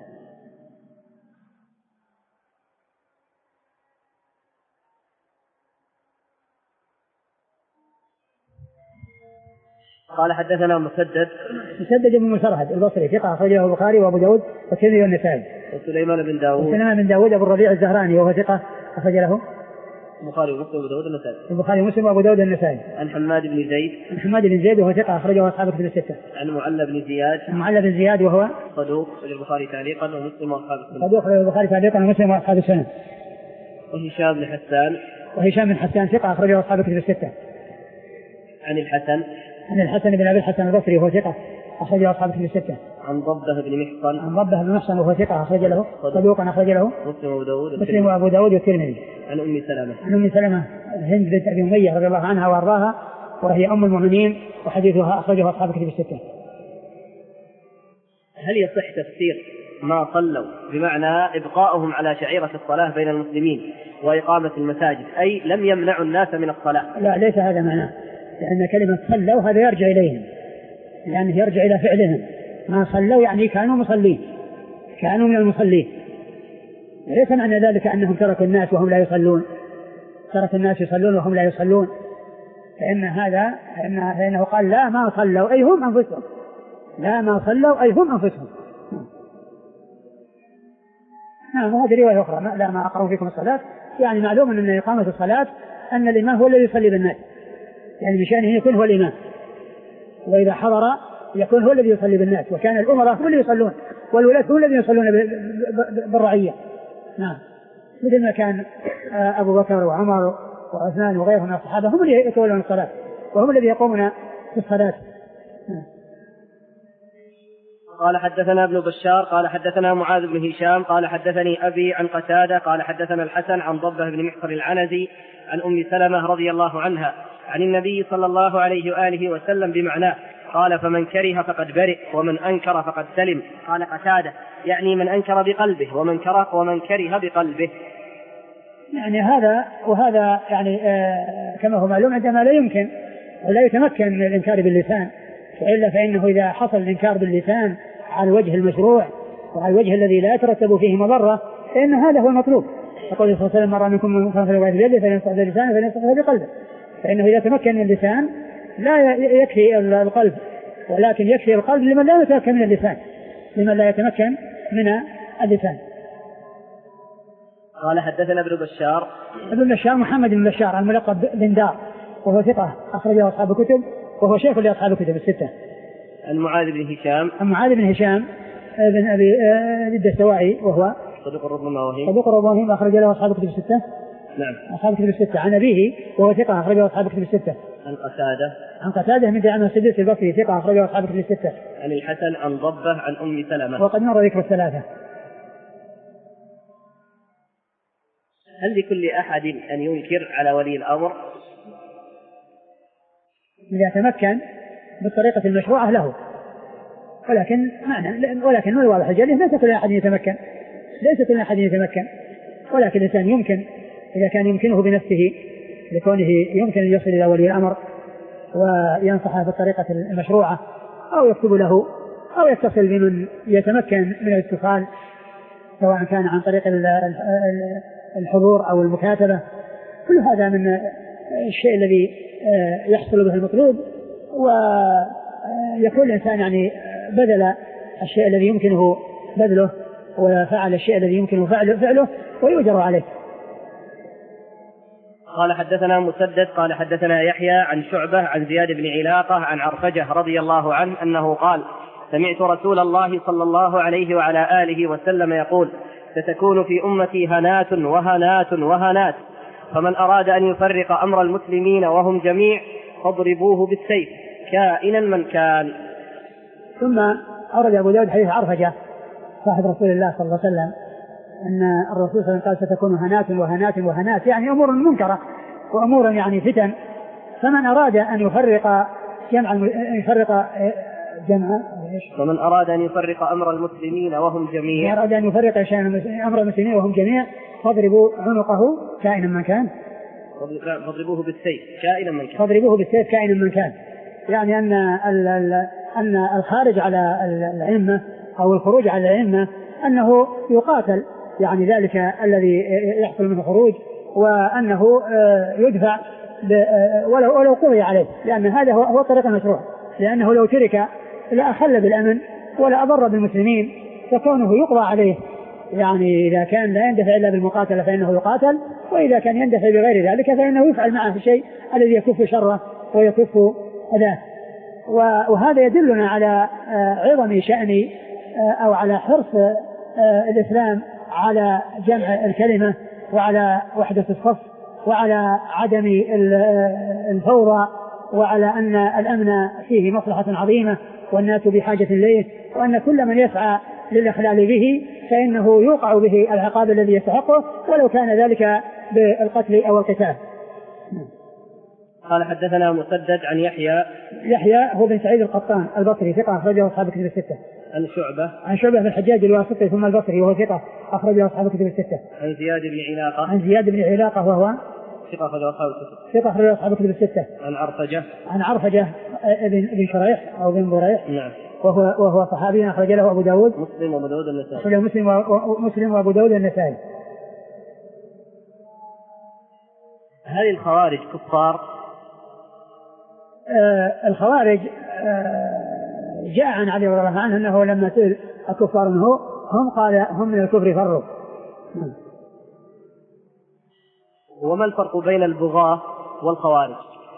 قال حدثنا مسدد مسدد بن مسرهد البصري ثقة أخرجه البخاري وأبو داود والترمذي والنسائي. وسليمان بن داود وسليمان بن داود أبو الربيع الزهراني وهو ثقة أخرج له البخاري ومسلم وأبو داود النسائي. البخاري ومسلم وأبو داود النسائي. عن حماد بن زيد عن حماد بن زيد وهو ثقة أخرجه أصحاب كتب الستة. عن معلى بن زياد عن معلى بن زياد وهو صدوق أخرج البخاري تعليقا ومسلم وأصحاب السنة. صدوق أخرج البخاري تعليقا ومسلم وأصحاب السنة. وهشام بن حسان وهشام بن حسان ثقة أخرجه أصحاب كتب الستة. عن الحسن عن الحسن بن أبي الحسن البصري وهو ثقة أخرجه أصحاب كتب الستة. عن ضبه بن محصن عن ضبه بن محصن وهو ثقة أخرج له صدوقا أخرج له مسلم وأبو داود مسلم وأبو داود والترمذي. عن أم سلمة عن أم سلمة هند بنت أبي أمية رضي الله عنها وأرضاها وهي أم المؤمنين وحديثها أخرجه أصحاب كتب الستة. هل يصح تفسير ما صلوا بمعنى إبقاؤهم على شعيرة الصلاة بين المسلمين وإقامة المساجد أي لم يمنعوا الناس من الصلاة؟ لا ليس هذا معناه لأن كلمة صلوا هذا يرجع إليهم لأنه يرجع إلى فعلهم. ما صلوا يعني كانوا مصلين كانوا من المصلين ليس معنى ذلك أنهم تركوا الناس وهم لا يصلون ترك الناس يصلون وهم لا يصلون فإن هذا فإنه قال لا ما صلوا أي هم أنفسهم لا ما صلوا أي هم أنفسهم. نعم وهذه رواية أخرى لا ما أقرأ فيكم الصلاة يعني معلوم أن إقامة الصلاة أن الإمام هو الذي يصلي بالناس يعني بشأنه يكون هو الإمام وإذا حضر يكون هو الذي يصلي بالناس وكان الأمراء هم اللي يصلون والولاة هم الذين يصلون بالرعية. نعم مثل ما كان أبو بكر وعمر وعثمان وغيرهم من الصحابة هم اللي يتولون الصلاة وهم الذين يقومون في الصلاة. نعم. قال حدثنا ابن بشار قال حدثنا معاذ بن هشام قال حدثني أبي عن قتادة قال حدثنا الحسن عن ضبه بن محصر العنزي عن أم سلمة رضي الله عنها عن النبي صلى الله عليه وآله وسلم بمعناه قال فمن كره فقد برئ ومن أنكر فقد سلم. قال قتادة يعني من أنكر بقلبه ومن كره ومن كره بقلبه. يعني هذا وهذا يعني آه كما هو معلوم عندما لا يمكن ولا يتمكن من الإنكار باللسان وإلا فإنه إذا حصل الإنكار باللسان على الوجه المشروع وعلى الوجه الذي لا يترتب فيه مضرة فإن هذا هو المطلوب. يقول صلى الله عليه وسلم: مرة منكم من خلف الوالد بيده فلينصح بلسانه فلينصح بقلبه. فإنه إذا تمكن من اللسان لا يكفي القلب، ولكن يكفي القلب لمن لا يتمكن من اللسان، لمن لا يتمكن من اللسان. قال: حدثنا ابن بشار. ابن بشار محمد بن بشار الملقب بن دار، وهو ثقة أخرجه أصحاب الكتب، وهو شيخ لأصحاب الكتب الستة. عن معاذ بن هشام. عن معاذ بن هشام بن أبي الدستوائي، وهو صدوق ربما وهم. صدوق ربما وهم، أخرج له أصحاب الكتب الستة. نعم. أصحاب الكتب الستة. عن أبيه وهو ثقة أخرجه أصحاب الكتب الستة. عن قتادة. عن قتادة من دعامة السدوسي البصري ثقة أخرجه أصحاب الكتب الستة. عن الحسن عن ضبة عن أم سلمة. وقد مر ذكر الثلاثة. هل لكل أحد أن ينكر على ولي الأمر؟ إذا تمكن بالطريقة المشروعة له، ولكن معنى ولكن من الواضح الجلي ليس كل أحد يتمكن، ليس كل أحد يتمكن، ولكن الإنسان يمكن إذا كان يمكنه بنفسه لكونه يمكن أن يصل إلى ولي الأمر وينصحه بالطريقة المشروعة، أو يكتب له أو يتصل بمن يتمكن من الاتصال، سواء كان عن طريق الحضور أو المكاتبة. كل هذا من الشيء الذي يحصل به المطلوب، ويكون الإنسان يعني بذل الشيء الذي يمكنه بذله وفعل الشيء الذي يمكنه فعله, فعله ويؤجر عليه. قال: حدثنا مسدد قال حدثنا يحيى عن شعبة عن زياد بن علاقة عن عرفجة رضي الله عنه أنه قال: سمعت رسول الله صلى الله عليه وعلى آله وسلم يقول: ستكون في أمتي هنات وهنات وهنات، فمن أراد أن يفرق أمر المسلمين وهم جميع فاضربوه بالسيف كائنا من كان. ثم أورد أبو داود حديث عرفجة صاحب رسول الله صلى الله عليه وسلم أن الرسول صلى الله عليه وسلم قال: ستكون هنات وهنات وهنات، يعني أمور منكرة وأمور يعني فتن، فمن أراد أن يفرق جمع يفرق جمع فمن أراد أن يفرق أمر المسلمين وهم جميع أراد أن يفرق أمر المسلمين وهم جميع فاضربوا عنقه كائنا من كان، فاضربوه بالسيف كائنا من كان، فاضربوه بالسيف كائنا من كان، يعني أن أن الخارج على الأئمة أو الخروج على الأئمة أنه يقاتل، يعني ذلك الذي يحصل منه خروج، وأنه يدفع ولو ولو قضي عليه، لأن هذا هو الطريق المشروع، لأنه لو ترك لا أخل بالأمن ولا أضر بالمسلمين، فكونه يقضى عليه، يعني إذا كان لا يندفع إلا بالمقاتلة فإنه يقاتل، وإذا كان يندفع بغير ذلك فإنه يفعل معه الشيء الذي يكف شره ويكف أذاه. وهذا يدلنا على عظم شأن أو على حرص الإسلام على جمع الكلمة وعلى وحدة الصف وعلى عدم الفوضى، وعلى أن الأمن فيه مصلحة عظيمة والناس بحاجة إليه، وأن كل من يسعى للإخلال به فإنه يوقع به العقاب الذي يستحقه ولو كان ذلك بالقتل أو القتال. قال: حدثنا مسدد عن يحيى. يحيى هو بن سعيد القطان البصري ثقة أخرجه أصحاب الكتب الستة. عن شعبة. عن شعبة بن الحجاج الواسطي ثم البصري وهو ثقة أخرجه أصحاب الكتب الستة. عن زياد بن علاقة. عن زياد بن علاقة وهو ثقة أخرجه أصحاب الكتب. ثقة أخرجه أصحاب الكتب الستة. عن عرفجة. عن عرفجة ابن ابن شريح أو بن بريح. نعم. وهو وهو صحابي أخرج له أبو داود. مسلم وأبو داود النسائي. أخرجه مسلم ومسلم وأبو داود النسائي. هل الخوارج كفار؟ آه الخوارج آه جاء عن علي رضي الله عنه أنه لما سئل الكفار منه هم قال هم من الكفر فروا. وما الفرق بين البغاة والخوارج؟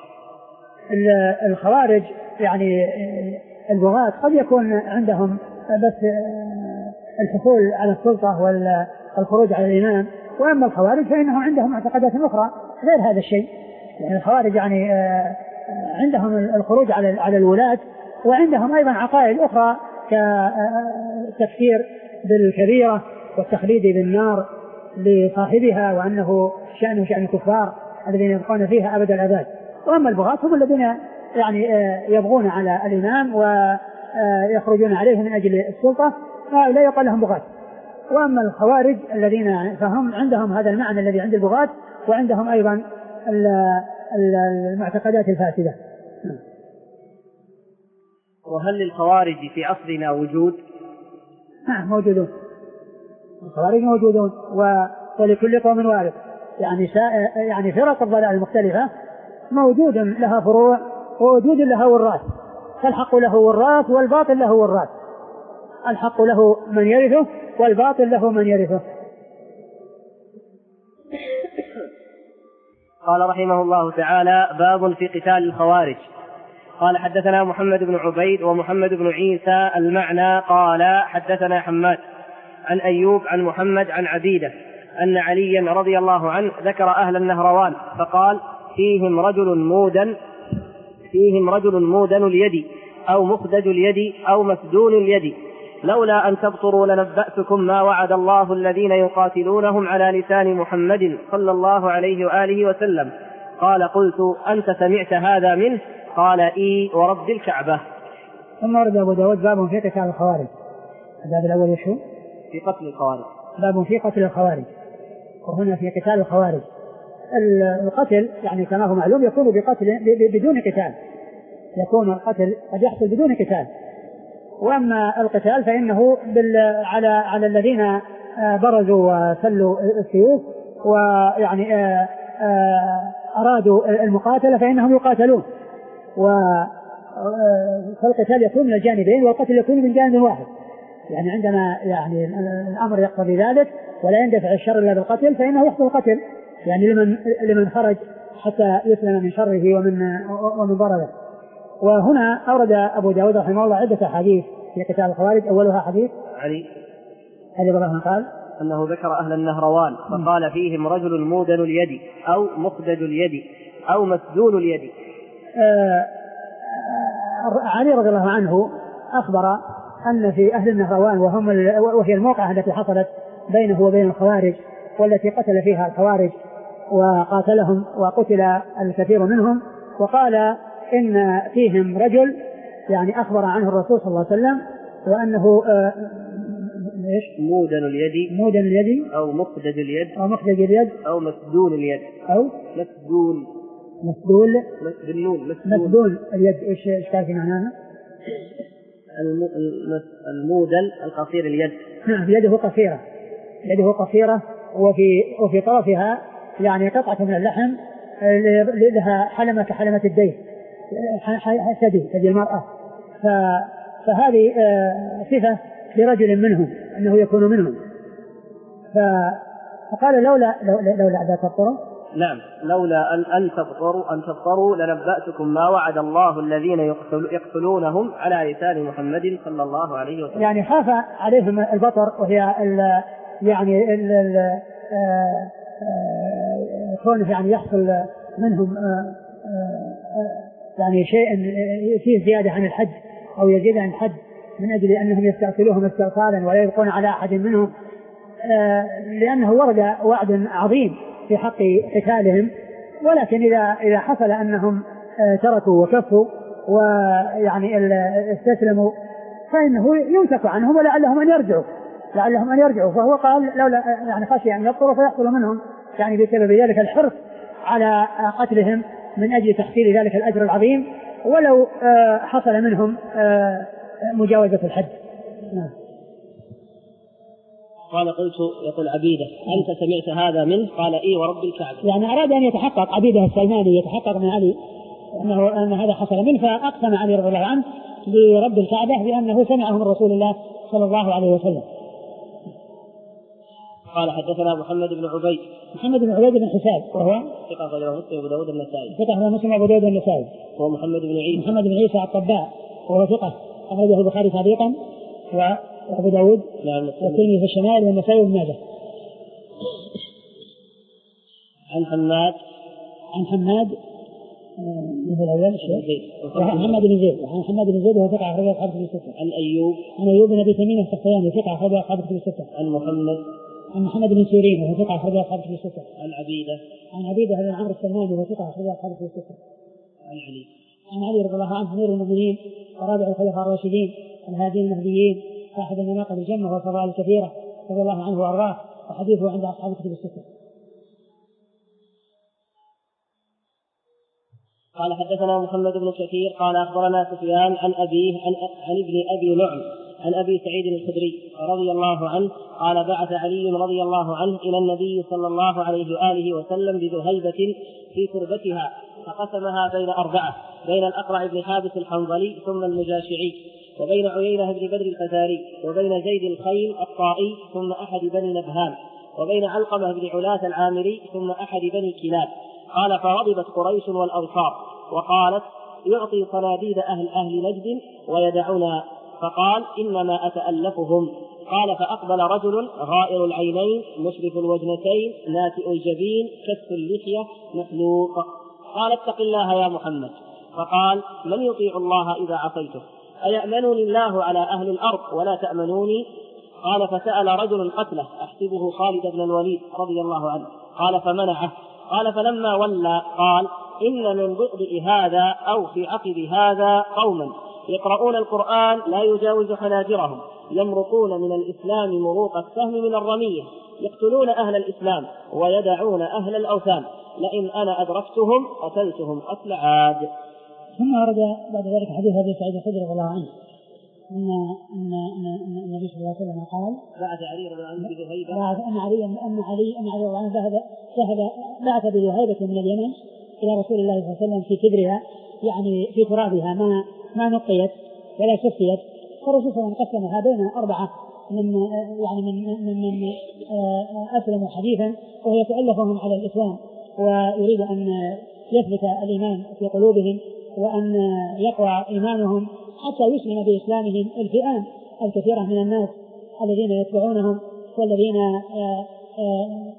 الخوارج يعني البغاة قد يكون عندهم بس الحصول على السلطة والخروج على الإمام، وأما الخوارج فإنهم عندهم معتقدات أخرى غير هذا الشيء. يعني الخوارج يعني عندهم الخروج على على الولاة، وعندهم أيضا عقائد أخرى كالتكفير بالكبيرة والتخليد بالنار لصاحبها، وأنه شأنه شأن الكفار الذين يبقون فيها أبد الأبد. وأما البغاة هم الذين يعني يبغون على الإمام ويخرجون عليه من أجل السلطة، فلا يقال لهم بغاة. وأما الخوارج الذين فهم عندهم هذا المعنى الذي عند البغاة، وعندهم أيضا المعتقدات الفاسدة. وهل للخوارج في عصرنا وجود؟ نعم موجودون الخوارج موجودون، ولكل قوم وارث، يعني يعني فرق الضلال المختلفة موجود لها فروع ووجود لها وراث، فالحق له وراث والباطل له وراث، الحق له من يرثه والباطل له من يرثه. قال رحمه الله تعالى: باب في قتال الخوارج. قال: حدثنا محمد بن عبيد ومحمد بن عيسى المعنى. قال: حدثنا حماد عن أيوب عن محمد عن عبيدة أن عليا رضي الله عنه ذكر أهل النهروان فقال: فيهم رجل مودا فيهم رجل مودن اليد أو مخدج اليد أو مسدون اليد، لولا أن تبصروا لنبأتكم ما وعد الله الذين يقاتلونهم على لسان محمد صلى الله عليه وآله وسلم. قال: قلت: أنت سمعت هذا منه؟ قال: إي ورب الكعبة. ثم ورد أبو داود باب في قتال الخوارج. الباب الأول يشو في قتل الخوارج، باب في قتل الخوارج، وهنا في قتال الخوارج. القتل يعني كما هو معلوم يكون بقتل بدون قتال، يكون القتل قد يحصل بدون قتال، وأما القتال فإنه على على الذين برزوا وسلوا السيوف ويعني أرادوا المقاتلة فإنهم يقاتلون، فالقتال يكون من الجانبين والقتل يكون من جانب واحد، يعني عندما يعني الأمر يقتضي ذلك ولا يندفع الشر إلا بالقتل فإنه يحصل القتل، يعني لمن لمن خرج حتى يسلم من شره ومن ومن ضرره. وهنا أورد أبو داود رحمه الله عدة حديث في قتال الخوارج. أولها حديث علي علي رضي الله عنه قال أنه ذكر أهل النهروان فقال: فيهم رجل مودن اليد أو مخدج اليد أو مسدون اليد. آه علي رضي الله عنه أخبر أن في أهل النهروان وهم وهي الموقعة التي حصلت بينه وبين الخوارج والتي قتل فيها الخوارج وقاتلهم وقتل الكثير منهم، وقال إن فيهم رجل يعني أخبر عنه الرسول صلى الله عليه وسلم وأنه آه إيش؟ مودن اليد مودن اليد أو مخدج اليد أو مخدج اليد أو مسدون اليد أو مسدون مسدول مسدون مسدون اليد. إيش إيش كان في معناها؟ المودن القصير اليد، نعم يده قصيرة، يده قصيرة وفي وفي طرفها يعني قطعة من اللحم لها حلمة كحلمة الديك، ثدي ثدي المرأة، فهذه صفة لرجل منهم أنه يكون منهم. فقال: لولا لولا أن تبصروا نعم لولا أن أن تبصروا أن تبصروا لنبأتكم ما وعد الله الذين يقتلونهم على لسان محمد صلى الله عليه وسلم. يعني خاف عليهم البطر، وهي ال يعني ال ال كونه يعني يحصل منهم يعني شيء فيه زيادة عن الحد أو يزيد عن الحد من أجل أنهم يستأصلوهم استئصالا ولا يبقون على أحد منهم، لأنه ورد وعد عظيم في حق قتالهم. ولكن إذا إذا حصل أنهم تركوا وكفوا ويعني استسلموا فإنه يمسك عنهم ولعلهم أن يرجعوا لعلهم أن يرجعوا فهو قال: لولا يعني خشي أن يبطروا فيحصل منهم، يعني بسبب ذلك الحرص على قتلهم من أجل تحصيل ذلك الأجر العظيم، ولو حصل منهم مجاوزة الحد. قال: قلت يقول عبيدة: أنت سمعت هذا منه؟ قال: إي ورب الكعبة. يعني أراد أن يتحقق عبيدة السلماني يتحقق من علي أنه أن هذا حصل منه، فأقسم علي رضي الله عنه برب الكعبة بأنه سمعه من رسول الله صلى الله عليه وسلم. قال: حدثنا محمد بن عبيد محمد بن عبيد بن حساب وهو ثقة أخرجه مسلم وأبو داود النسائي ثقة أخرجه مسلم وأبو داود النسائي هو محمد بن عيسى محمد بن عيسى الطباع وهو ثقة أخرجه البخاري تعليقا وأبو داود والترمذي في الشمال والنسائي وابن ماجه. عن حماد عن حماد مثل الأول محمد بن زيد عن حماد بن زيد وهو ثقة أخرجه أصحاب الكتب الستة. عن أيوب عن أيوب بن أبي تميم السختياني ثقة أخرجه أصحاب الكتب الستة. عن محمد عن محمد بن سيرين وهو ثقة أخرجه أصحاب الكتب الستة. عن عبيدة عن عبيدة بن عمرو السلماني وهو ثقة أخرجه أصحاب الكتب الستة. عن علي عن علي رضي الله عنه أمير المؤمنين ورابع الخلفاء الراشدين الهادين المهديين صاحب المناقب الجنة والفضائل الكثيرة رضي الله عنه وأرضاه، وحديثه عند أصحاب الكتب الستة. قال: حدثنا محمد بن كثير قال: أخبرنا سفيان عن أبيه عن, عن ابن أبي نعم عن أبي سعيد الخدري رضي الله عنه قال بعث علي رضي الله عنه إلى النبي صلى الله عليه وآله وسلم بذهيبة في تربتها فقسمها بين أربعة، بين الأقرع بن حابس الحنظلي ثم المجاشعي، وبين عيينة بن بدر الفزاري، وبين زيد الخيل الطائي ثم أحد بني نبهان، وبين علقمة بن علاة العامري ثم أحد بني كلاب. قال فغضبت قريش والأنصار وقالت يعطي صناديد أهل أهل نجد ويدعنا، فقال إنما أتألفهم. قال فأقبل رجل غائر العينين مشرف الوجنتين ناتئ الجبين كث اللحية محلوق، قال اتق الله يا محمد. فقال من يطيع الله إذا عصيته؟ أيأمنني الله على أهل الأرض ولا تأمنوني؟ قال فسأل رجل قتله أحسبه خالد بن الوليد رضي الله عنه، قال فمنعه. قال فلما ولى قال إن من بؤدئ هذا أو في عقب هذا قوما يقرؤون القرآن لا يجاوز حناجرهم، يمرقون من الإسلام مروق السهم من الرمية، يقتلون أهل الإسلام ويدعون أهل الأوثان، لئن أنا أدركتهم قتلتهم قتل عاد. ثم ورد بعد ذلك حديث أبي سعيد الخدري رضي الله عنه أن أن أن النبي صلى الله عليه وسلم قال بعث علي رضي الله عنه بذهيبة أن علي أن علي أن علي رضي الله عنه ذهب ذهب بعث بذهيبة من اليمن إلى رسول الله صلى الله عليه وسلم في كبرها، يعني في ترابها ما ما نقيت ولا شفيت، فالرسول صلى الله عليه وسلم قسمها بين أربعة من يعني من من, من أسلموا حديثا وهي تؤلفهم على الإسلام، ويريد أن يثبت الإيمان في قلوبهم وأن يقوى إيمانهم حتى يسلم بإسلامهم الفئام الكثيرة من الناس الذين يتبعونهم والذين آآ آآ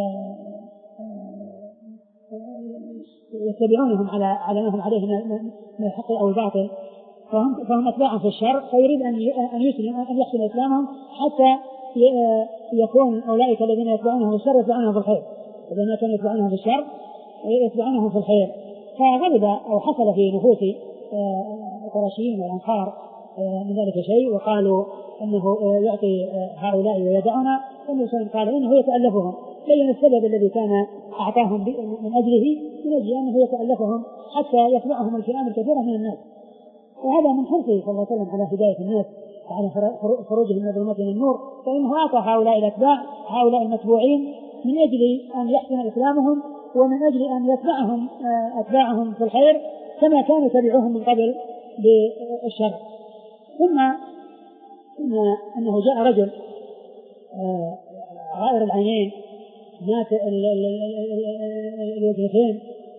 يتبعونهم على على ما هم عليه من الحق أو الباطل، فهم فهم أتباعهم في الشر، فيريد أن أن يسلم أن يحسن إسلامهم حتى يكون أولئك الذين يتبعونهم في الشر يتبعونهم في الخير، الذين كانوا يتبعونهم في الشر ويتبعونهم في الخير. فغلب أو حصل في نفوس القرشيين والأنصار من ذلك شيء، وقالوا أنه يعطي هؤلاء ويدعنا، فالنبي صلى الله عليه وسلم قال إنه يتألفهم، بين السبب الذي كان أعطاهم من أجله من أجل أنه يتألفهم حتى يتبعهم الفئام الكثيرة من الناس. وهذا من حرصه صلى الله عليه وسلم على هداية الناس وعلى خروجهم من الظلمات إلى النور، فإنه أعطى هؤلاء الأتباع هؤلاء المتبوعين من أجل أن يحسن إسلامهم ومن أجل أن يتبعهم أتباعهم في الخير كما كانوا يتبعوهم من قبل بالشر. ثم أنه جاء رجل غائر العينين ناتئ الوجهتين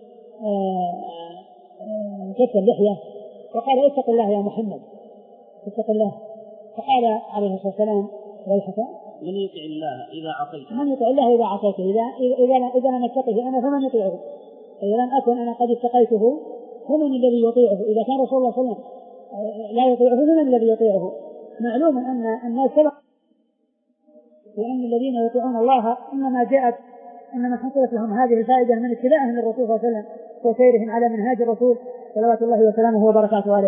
كث اللحية وقال اتق الله يا محمد اتق الله. فقال عليه الصلاة والسلام ويحك من يطع الله إذا عصيته من يطع الله إذا عصيته إذا إذا إذا لم أتقه أنا فمن يطيعه، إذا لم أكن أنا قد اتقيته فمن الذي يطيعه؟ إذا كان رسول الله صلى الله عليه وسلم لا يطيعه فمن الذي يطيعه؟ معلوم أن الناس سبق وأن الذين يطيعون الله إنما جاءت إنما حصلت لهم هذه الفائدة من اتباعهم للرسول صلى الله عليه وسلم وسيرهم على منهاج الرسول صلوات الله وسلامه وبركاته عليه.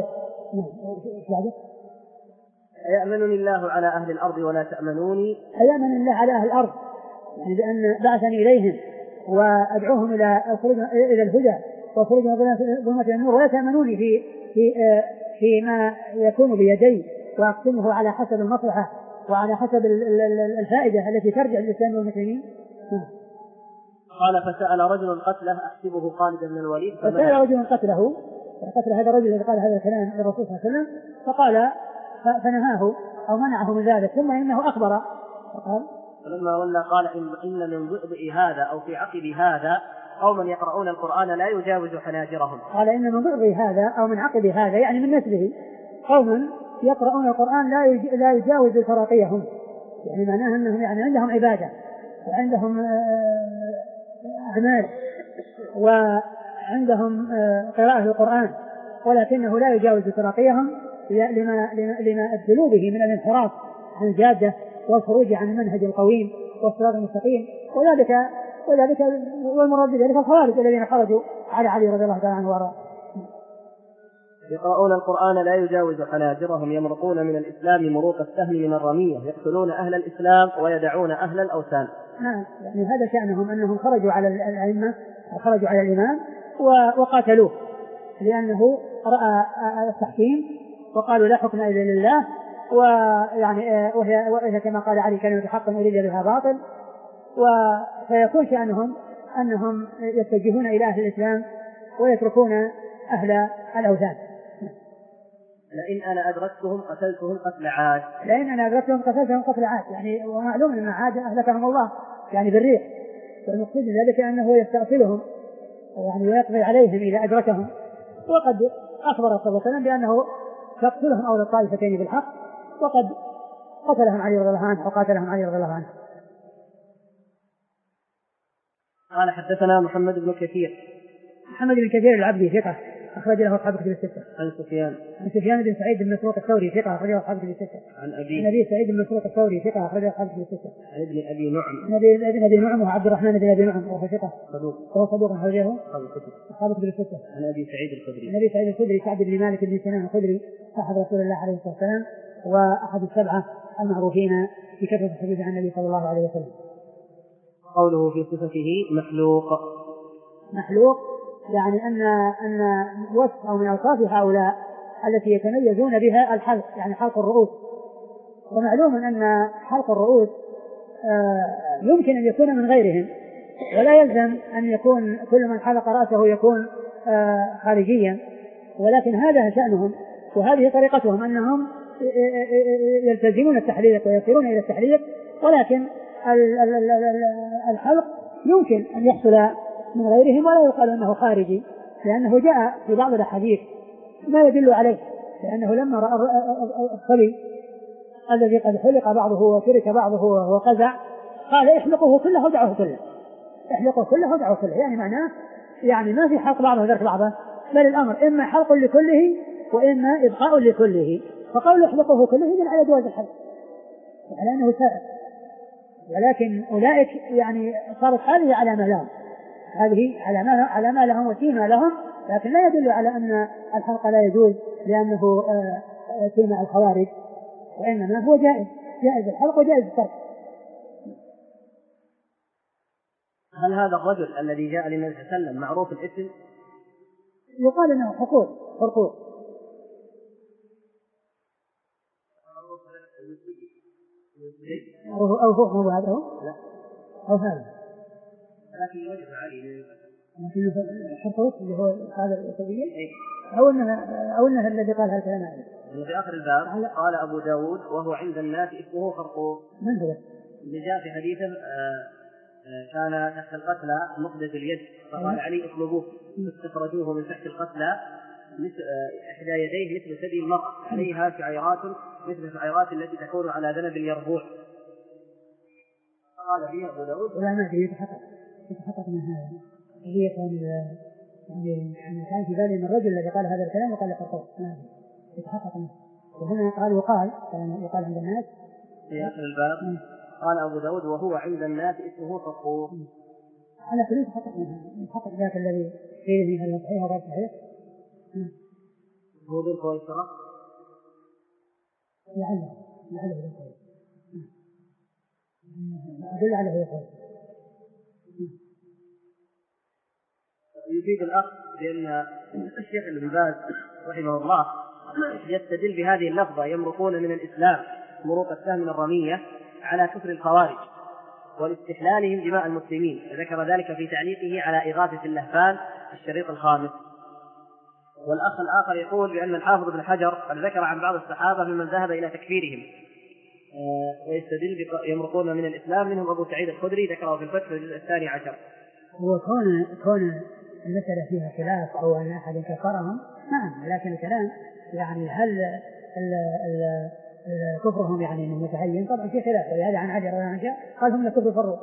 أيأمنني الله على أهل الأرض ولا تأمنوني؟ أيأمن الله على أهل الأرض يعني بأن بعثني إليهم وأدعوهم إلى الخروج إلى الهدى وخروج من ظلمات النور ولا تأمنوني في في فيما يكون بيدي وأقسمه على حسب المصلحة وعلى حسب الفائدة التي ترجع للإسلام والمسلمين. قال فسأل رجل قتله أحسبه خالد بن الوليد فسأل رجل قتله قتل هذا الرجل الذي قال هذا الكلام للرسول صلى الله عليه وسلم فقال فنهاه أو منعه من ذلك، ثم إنه أخبر فقال فلما ولى قال إن من ضئضئ هذا أو في عقب هذا قوما يقرؤون القرآن لا يجاوز حناجرهم. قال إن من ضئضئ هذا أو من عقب هذا يعني من نسله قوما يقرؤون القرآن لا لا يجاوز تراقيهم، يعني معناه أنهم يعني عندهم عبادة وعندهم أعمال وعندهم قراءة القرآن ولكنه لا يجاوز تراقيهم لما لما ابتلوا به من الانحراف عن الجادة والخروج عن المنهج القويم والصراط المستقيم، وذلك وذلك والمراد بذلك الخوارج الذين خرجوا على علي رضي الله تعالى عنه وارضاه. يقرؤون القرآن لا يجاوز حناجرهم يمرقون من الإسلام مروق السهم من الرمية، يقتلون أهل الإسلام ويدعون أهل الأوثان. نعم يعني هذا شأنهم أنهم خرجوا على الأئمة وخرجوا على الإمام وقاتلوه لأنه رأى التحكيم وقالوا لا حكم إلا لله ويعني وهي, وهي كما قال علي كلمة حق أريد بها باطل. وسيكون شأنهم أنهم يتجهون إلى أهل الإسلام ويتركون أهل الأوثان. لئن أنا أدركتهم قتلتهم قتل عاد. لئن أنا أدركتهم قتلتهم قتل عاد، يعني ومعلوم أن عاد أهلكهم الله يعني بالريح، والمقصود ذلك أنه يستأصلهم يعني ويقضي عليهم إذا أدركهم. وقد أخبر صلى الله عليه وسلم بأنه يقتلهم أول الطائفتين بالحق، وقد قتلهم علي رضي الله عنه وقاتلهم علي رضي الله عنه. قال حدثنا محمد بن كثير. محمد بن كثير العبدي ثقة أخرج له أصحاب الكتب الستة. عن سفيان. عن سفيان بن سعيد بن مسروق الثوري ثقة أخرج له أصحاب الكتب الستة. عن أبي. عن أبي سعيد بن مسروق الثوري ثقة أخرج له أصحاب الكتب الستة. عن ابن أبي نعم. عن ابن أبي نعم وعبد الرحمن بن أبي نعم وهو ثقة. صدوق. وهو صدوق أخرجه أصحاب الكتب الستة. عن أبي سعيد الخدري. عن أبي سعيد الخدري سعد بن مالك بن سنان الخدري أحد رسول الله عليه الصلاة والسلام وأحد السبعة المعروفين بكثرة الحديث عن النبي صلى الله عليه وسلم. قوله في صفته مخلوق. مخلوق يعني أن أن وصف أو من أوصاف هؤلاء التي يتميزون بها الحلق، يعني حلق الرؤوس. ومعلوم أن حلق الرؤوس يمكن أن يكون من غيرهم، ولا يلزم أن يكون كل من حلق رأسه يكون خارجيا، ولكن هذا شأنهم وهذه طريقتهم أنهم يلتزمون التحليق ويصيرون إلى التحليق، ولكن الحلق يمكن أن يحصل من غيرهم ولا يقال أنه خارجي، لأنه جاء في بعض الأحاديث ما يدل عليه، لأنه لما رأى الصبي الذي قد حلق بعضه وترك بعضه وهو قزع قال احلقه كله ودعوه كله، احلقه كله ودعوه كله، يعني معناه يعني ما في حلق بعضه وترك بعضه، بل الأمر إما حلق لكله وإما إبقاء لكله، فقول احلقه كله يدل على جواز الحلق وعلى أنه سائر. ولكن أولئك يعني صارت هذه علامة لهم، هذه على ما لهم وسيما لهم، لكن لا يدل على أن الحلق لا يجوز لأنه سيما الخوارج، وإنما هو جائز، جائز الحلق وجائز الترك. هل هذا الرجل الذي جاء للنبي صلى الله عليه وسلم معروف الاسم؟ يقال أنه حقوق حقوق أو هو مو هذا هو؟ لا أو هذا، لكن يوجد عليه لكن حقوق اللي هو هذا السبيل أو أنه أو أنه الذي قال هالكلام هذا. في آخر الباب قال أبو داود وهو عند الناس اسمه خرقوق. من هو؟ اللي جاء في حديثه كان تحت القتلى مقدد اليد فقال علي اطلبوه فاستخرجوه من تحت القتلى مثل إحدى يديه مثل ثدي المرأة عليها شعيرات مثل شعيرات التي تكون على ذنب اليربوع. قال فيه أبو داود ولا ما أدري يتحقق يتحقق من هذا هي كان يعني كان في بالي من الرجل الذي قال هذا الكلام وقال خرقوق ما يتحقق منه. وهنا قال وقال يقال عند الناس في آخر الباب م. قال أبو داود وهو عند الناس اسمه خرقوق. على كل يتحقق منها يتحقق ذاك الذي فيه هل صحيح وغير صحيح. هو ذو كويس ترى لعله لعله ذو كويس أدل عليه ذو كويس. يفيد الأخ بأن الشيخ ابن باز رحمه الله يستدل بهذه اللفظة يمرقون من الإسلام مروق السهم من الرمية على كفر الخوارج والاستحلالهم دماء المسلمين، ذكر ذلك في تعليقه على إغاثة اللهفان الشريط الخامس. والأخ الآخر يقول بأن الحافظ بن حجر قد ذكر عن بعض الصحابة ممن ذهب إلى تكفيرهم ويستدل يمرقون من الإسلام منهم أبو سعيد الخدري ذكره في الفتح في الجزء الثاني عشر. هو كون كون المسألة فيها خلاف أو أن أحد كفرهم نعم، لكن الكلام يعني هل ال ال كفرهم يعني متعين طبعا في خلاف، ولهذا عن علي رضي الله عنه قال هم كفر فروا.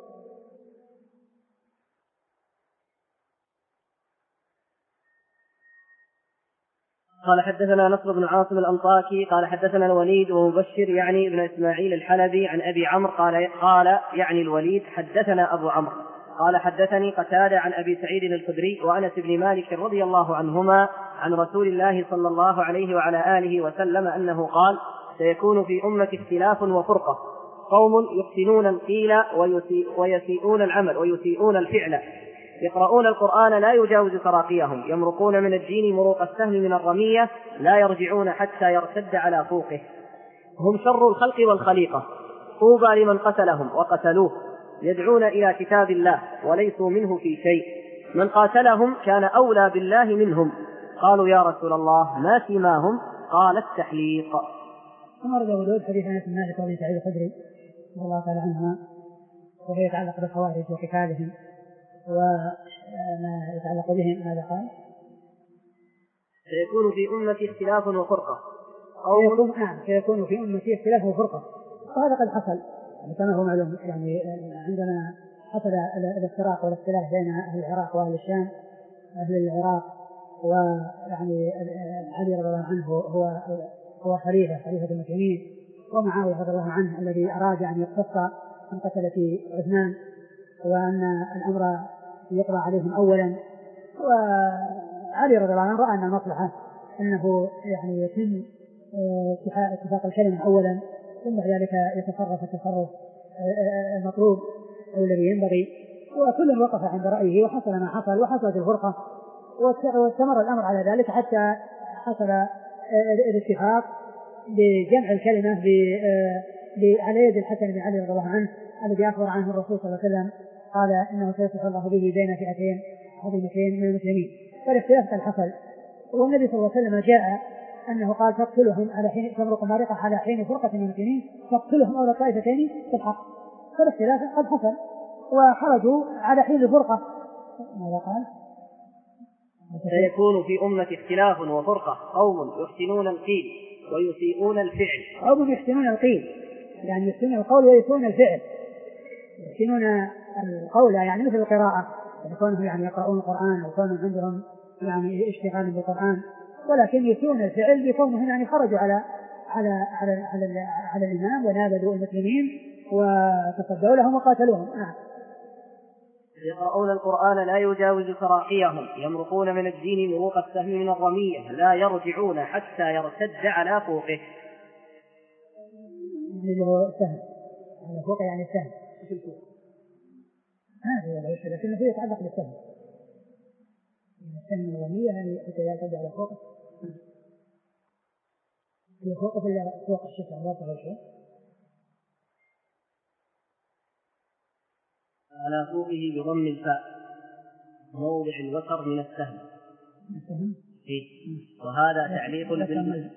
قال حدثنا نصر بن عاصم الأنطاكي قال حدثنا الوليد ومبشر يعني ابن إسماعيل الحلبي عن أبي عمرو قال قال يعني الوليد حدثنا أبو عمرو قال حدثني قتادة عن أبي سعيد الخدري وأنس بن مالك رضي الله عنهما عن رسول الله صلى الله عليه وعلى آله وسلم أنه قال سيكون في أمة اختلاف وفرقة، قوم يحسنون القيل ويسيئون العمل ويسيئون الفعل، يقرؤون القرآن لا يجاوز تراقيهم، يمرقون من الدين مروق السهم من الرمية، لا يرجعون حتى يرتد على فوقه. هم شر الخلق والخليقة، طوبى لمن قتلهم وقتلوه، يدعون إلى كتاب الله وليسوا منه في شيء، من قاتلهم كان أولى بالله منهم. قالوا يا رسول الله ما سيماهم؟ قال التحليق. ثم ورد أبو داود حديث أنس بن مالك وابن سعيد الخدري رضي الله تعالى عنهما، وهو يتعلق بالخوارج وقتالهم وما يتعلق بهم. ماذا قال؟ سيكون في أمتي اختلاف وفرقة. سيكون نعم سيكون في أمتي اختلاف وفرقة، وهذا قد حصل كما هو معلوم. يعني عندما حصل الافتراق والاختلاف بين أهل العراق وأهل الشام، أهل العراق ويعني علي رضي الله عنه هو هو خليفة خليفة المسلمين، ومعاوية رضي الله عنه الذي أراد أن يقتص عن قتلة عثمان وأن الأمر يقضى عليهم أولا، وعلي رضي الله عنه رأى أن المصلحة أنه يعني يتم اتفاق الكلمة أولا، ثم بعد ذلك يتصرف التصرف المطلوب أو الذي ينبغي، وكل وقف عند رأيه وحصل ما حصل وحصلت الفرقة، واستمر الأمر على ذلك حتى حصل الاتفاق بجمع الكلمة على يد الحسن بن علي رضي الله عنه الذي أخبر عنه الرسول صلى الله عليه وسلم قال إنه سيصلح الله به بين فئتين عظيمتين من المسلمين. فالاختلاف قد حصل، والنبي صلى الله عليه وسلم جاء أنه قال تقتلهم على حين تمرق مارقة على حين فرقة من المسلمين، تقتلهم أولى طائفتين في الحق. فالاختلاف قد حصل وخرجوا على حين الفرقة. ماذا قال؟ سيكون في أمة اختلاف وفرقة، قوم يحسنون القيل ويسيئون الفعل. قوم يحسنون القيل يعني يحسنون القول ويسيئون الفعل. يحسنون القول يعني مثل القراءة، يكونهم يعني يقرؤون القرآن ويكونهم عندهم يعني اشتغال بالقرآن، ولكن يسيئون الفعل بكونهم يعني خرجوا على على على على, على, على الإمام ونابذوا المسلمين وتصدوا لهم وقاتلوهم. آه. يقرؤون القرآن لا يجاوز تراقيهم، يمرقون من الدين مروق السهم من الرمية، لا يرجعون حتى يرتد على فوقه. اللي هو السهم على فوقه يعني السهم هذا هو الشيء، لكنه فيه يتعلق بالسهم. السهم من الرمية يعني حتى يرتد على فوقه، اللي فوقه في فوق الشفع لا تغير شيء على فوقه بضم الفاء موضع الوتر من السهم. وهذا تعليق بال...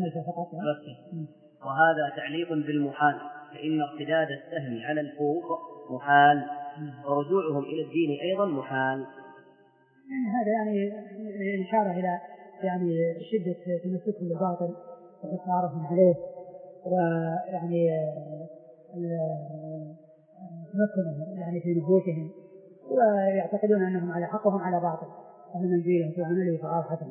وهذا تعليق بالمحال، فإن ارتداد السهم على الفوق محال، ورجوعهم إلى الدين أيضا محال. يعني هذا يعني إشارة إلى يعني شدة تمسكهم بالباطل وإصرارهم عليه، ويعني تمكنهم يعني في نفوسهم، ويعتقدون أنهم على حقهم على باطل، وهم منزلهم في عمله فقال حسن.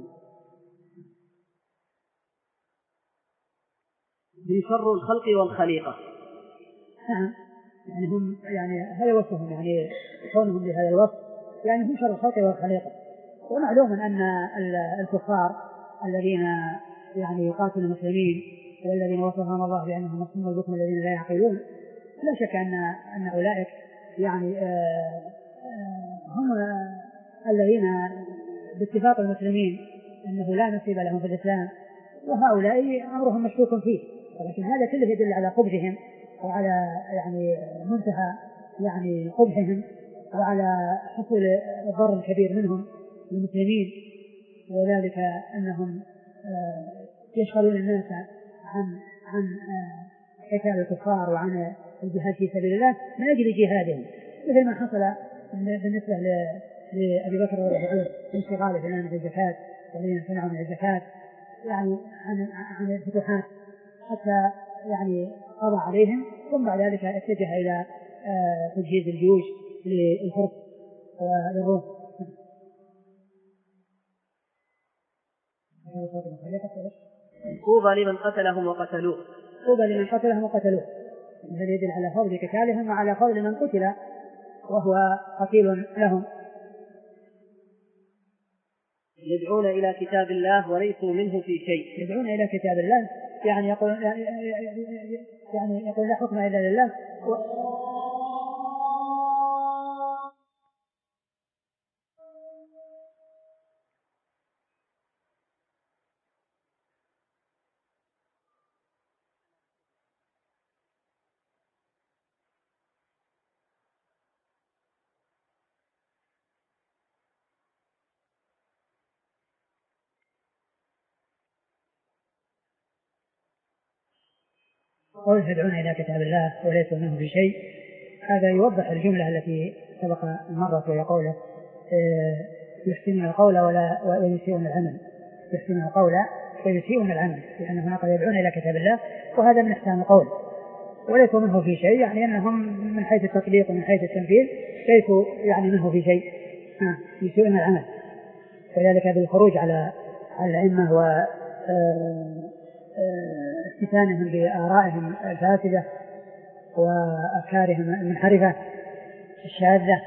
من شر الخلق والخليقة. نعم يعني هم يعني هذا وصفهم، يعني كونهم بهذا الوصف يعني هم شر الخلق والخليقة. ومعلوم أن الكفار الذين يعني يقاتلون المسلمين والذين وصفهم الله بأنهم الصم والبكم الذين لا يعقلون، لا شك أن أن أولئك يعني آآ آآ هم الذين باتفاق المسلمين أنه لا نصيب لهم في الإسلام، وهؤلاء أمرهم مشكوك فيه، ولكن هذا كله يدل على قبحهم وعلى يعني منتهى يعني قبحهم وعلى حصول الضرر الكبير منهم المسلمين، وذلك أنهم يشغلون الناس عن عن قتال الكفار وعن الجهاد في سبيل الله من أجل جهادهم، مثل ما حصل بالنسبة لأبي بكر رضي الله عنه انشغاله في منع الزكاة والذين امتنعوا من الزكاة يعني عن عن الفتوحات حتى يعني قضى عليهم، ثم بعد ذلك اتجه إلى تجهيز الجيوش للفرس والروم. طوبى لمن قتلهم وقتلوه. طوبى لمن قتلهم وقتلوه، هذا يدل على فضل قتالهم وعلى فضل من قتل وهو قتيل لهم. يدعون إلى كتاب الله وليسوا منه في شيء. يدعون إلى كتاب الله يعني يقول يعني يقول لا حكم إلا لله و... قوله يدعون إلى كتاب الله وليسوا منه في شيء، هذا يوضح الجملة التي سبق مرت وهي قوله يحسنون القول ولا ويسيئون العمل، يحسنون القول ويسيئون العمل، لأن هناك يدعون إلى كتاب الله وهذا من إحسان القول، وليسوا منه في شيء يعني أنهم من حيث التطبيق ومن حيث التنفيذ ليسوا يعني منه في شيء، ها يسيئون العمل. وذلك بالخروج على الأئمة واستثانهم بآرائهم الفاسدة وأفكارهم المنحرفة الشاذة.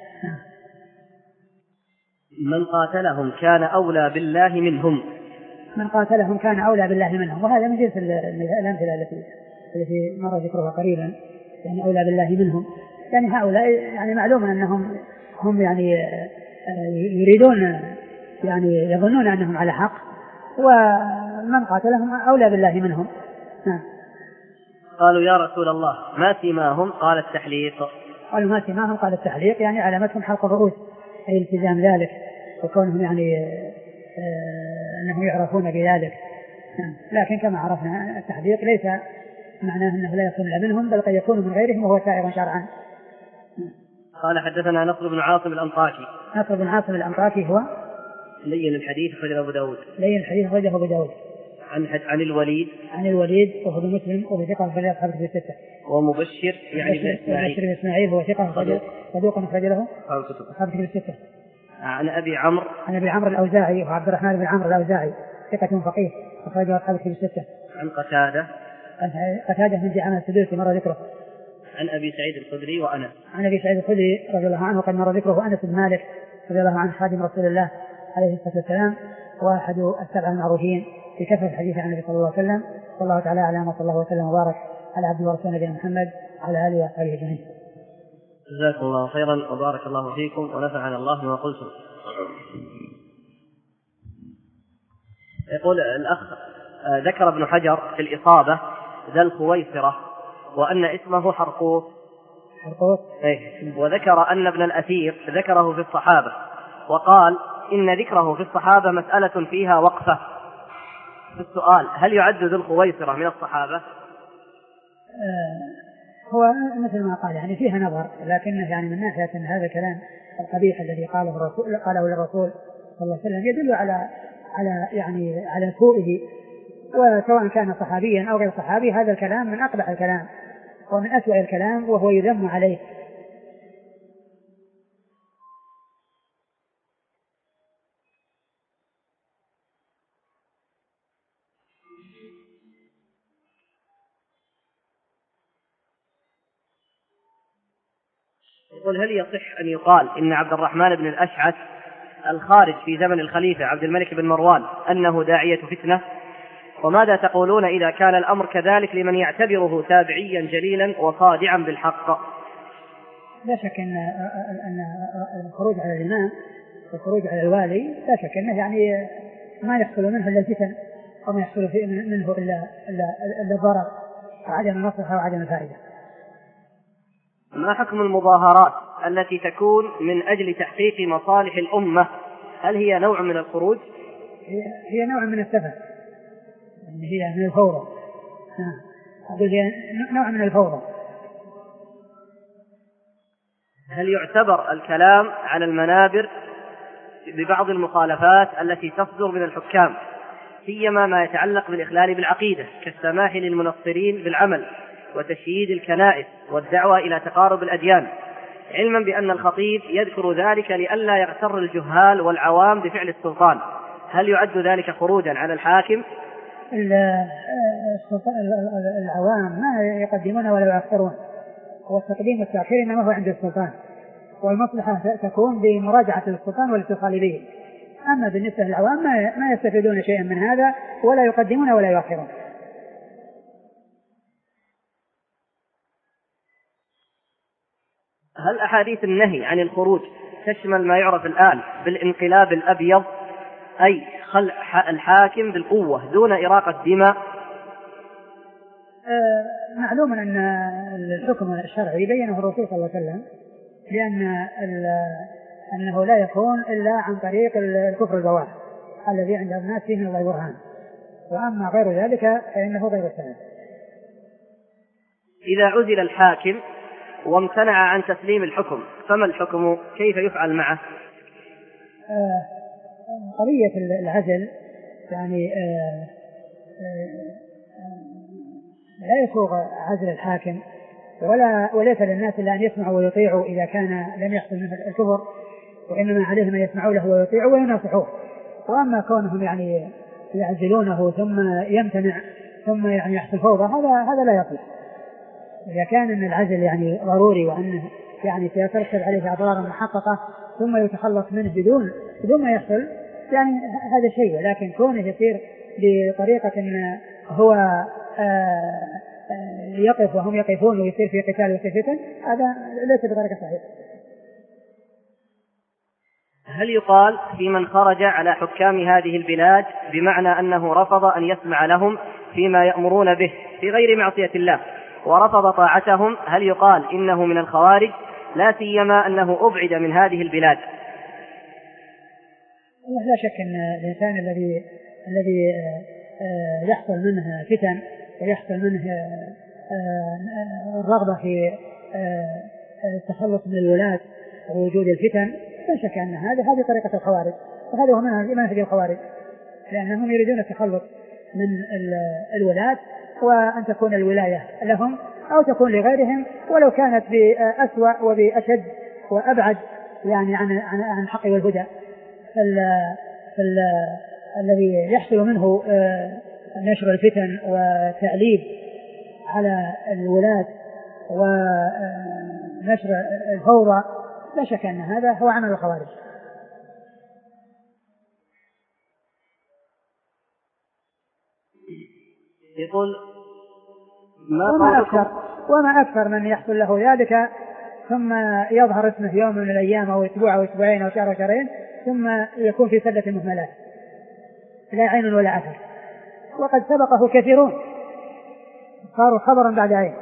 من قاتلهم كان أولى بالله منهم. من قاتلهم كان أولى بالله منهم، وهذا من جنس الأمثلة التي التي مر ذكرها قريبا، يعني أولى بالله منهم، يعني هؤلاء يعني معلوم أنهم هم يعني يريدون يعني يظنون أنهم على حق، ومن قاتلهم أولى بالله منهم. نعم. قالوا يا رسول الله ما سيماهم؟ قال التحليق. قالوا ما سيماهم؟ قال التحليق، يعني علامتهم حلق الرؤوس، أي التزام ذلك وكونهم يعني آه أنهم يعرفون بذلك. لكن كما عرفنا التحليق ليس معناه أنه لا يكون منهم، بل قد يكون من غيرهم وهو سائر شرعا. قال حدثنا نصر بن عاصم الأنطاكي. نصر بن عاصم الأنطاكي هو لين الحديث أخرجه أبو داود. لين الحديث أخرجه أبو داود. عن عن الوليد. عن الوليد وهو مسلم وهو ثقة أخرجه أصحاب الكتب الستة. ومبشر يعني بن إسماعيل. مبشر بن إسماعيل هو ثقة صدوق أخرج له أصحاب الكتب الستة. عن أبي عمرو. عن أبي عمرو الأوزاعي وعبد الرحمن بن عمرو الأوزاعي ثقة فقيه أخرجه أصحاب الكتب الستة. عن قتادة. قتادة من دعامة السدوسي مر ذكره. عن أبي سعيد الخدري وأنس. عن أبي سعيد الخدري رضي الله عنه قد مر ذكره أنس بن مالك رضي الله عنه خادم رسول الله عليه الصلاة والسلام، وأحد السبع المعروفين في كثرة الحديث عن النبي صلى الله عليه وسلم. والله تعالى أعلم، وصلى الله وسلم وبارك على عبده ورسوله نبينا محمد وعلى آله وصحبه أجمعين. جزاكم الله خيرا وبارك الله فيكم ونفعنا الله بما قلتم. يقول الأخ ذكر ابن حجر في الإصابة ذا الخويصرة وأن اسمه حرقوس. حرقوس. إيه. وذكر أن ابن الأثير ذكره في الصحابة، وقال إن ذكره في الصحابة مسألة فيها وقفة. السؤال: هل يعد ذو الخويصرة من الصحابة؟ آه هو مثل ما قال يعني فيها نظر، لكنه يعني من ناحية أن هذا الكلام القبيح الذي قاله الرسول قاله للرسول صلى الله عليه وسلم يدل على على يعني على سوءه، وسواء كان صحابيا أو غير صحابي هذا الكلام من أقبح الكلام ومن أسوأ الكلام وهو يذم عليه. يقول: هل يصح أن يقال إن عبد الرحمن بن الأشعث الخارج في زمن الخليفة عبد الملك بن مروان أنه داعية فتنة؟ وماذا تقولون إذا كان الأمر كذلك لمن يعتبره تابعيا جليلا وصادعا بالحق؟ لا شك أن أن الخروج على الإمام والخروج على الوالي لا شك أنه يعني ما يحصل منه إلا الفتن وما يحصل منه إلا إلا الضرر وعدم المصلحة وعدم الفائدة. ما حكم المظاهرات التي تكون من أجل تحقيق مصالح الأمة؟ هل هي نوع من الخروج؟ هي نوع من السفه، هي من الفوضى. أقول هي نوع من الفوضى. هل يعتبر الكلام على المنابر ببعض المخالفات التي تصدر من الحكام، سيما ما يتعلق بالإخلال بالعقيدة كالسماح للمنصرين بالعمل وتشييد الكنائس والدعوة إلى تقارب الأديان، علما بأن الخطيب يذكر ذلك لئلا يغتر الجهال والعوام بفعل السلطان؟ هل يعد ذلك خروجا على الحاكم؟ العوام ما يقدمون ولا يؤخرون، والتقديم والتأخير إنما هو عند السلطان، والمصلحة تكون بمراجعة السلطان والاتصال به. أما بالنسبة للعوام ما يستفيدون شيئا من هذا ولا يقدمون ولا يؤخرون. هل أحاديث النهي عن الخروج تشمل ما يعرف الآن بالانقلاب الأبيض، أي خلع الحاكم بالقوة دون إراقة دماء؟ آه معلوم أن الحكم الشرعي بينه الرسول صلى الله عليه وسلم، لأن أنه لا يكون إلا عن طريق الكفر البواح الذي عند الناس فيه من الله برهان، وأما غير ذلك فإنه غير سبب. إذا عزل الحاكم وامتنع عن تسليم الحكم فما الحكم؟ كيف يفعل معه؟ آه قضية العزل يعني آه آه لا يسوغ عزل الحاكم ولا وليس للناس إلا أن يسمعوا ويطيعوا إذا كان لم يحصل منه الكفر، وإنما عليهم أن يسمعوا له ويطيعوا ويناصحوه. وأما كونهم يعني يعزلونه ثم يمتنع ثم يعني يحصل فوضى هذا هذا لا يصلح. إذا كان أن العزل يعني ضروري وأنه يعني سيترتب عليه أضرار محققة ثم يتخلص منه بدون بدون ما يحصل يعني هذا شيء، لكن كونه يصير بطريقة إن هو آآ آآ يقف وهم يقفون ويصير في قتال ويصير فتن هذا ليس بطريقة صحيحة. هل يقال في من خرج على حكام هذه البلاد بمعنى أنه رفض أن يسمع لهم فيما يأمرون به في غير معصية الله ورفض طاعتهم، هل يقال إنه من الخوارج لا سيما أنه أبعد من هذه البلاد؟ لا شك أن الإنسان الذي الذي يحصل منه فتن ويحصل منه الرغبة في التخلص من الولاة ووجود الفتن لا شك أن هذه هذه طريقة الخوارج، وهذا هو منهج الخوارج، لأنهم يريدون التخلص من الولاة وأن تكون الولاية لهم أو تكون لغيرهم ولو كانت بأسوأ وبأشد وأبعد يعني عن عن عن الحق والهدى. الذي يحصل منه نشر الفتن وتأليب على الولاة ونشر الفوضى لا شك أن هذا هو عمل الخوارج. يقول ما وما أكثر, وما أكثر من يحصل له ذلك ثم يظهر اسمه يوم من الأيام أو أسبوع أو أسبوعين أو شهر أو شهرين ثم يكون في سلة المهملات لا عين ولا أثر، وقد سبقه كثيرون صاروا خبرا بعد عين.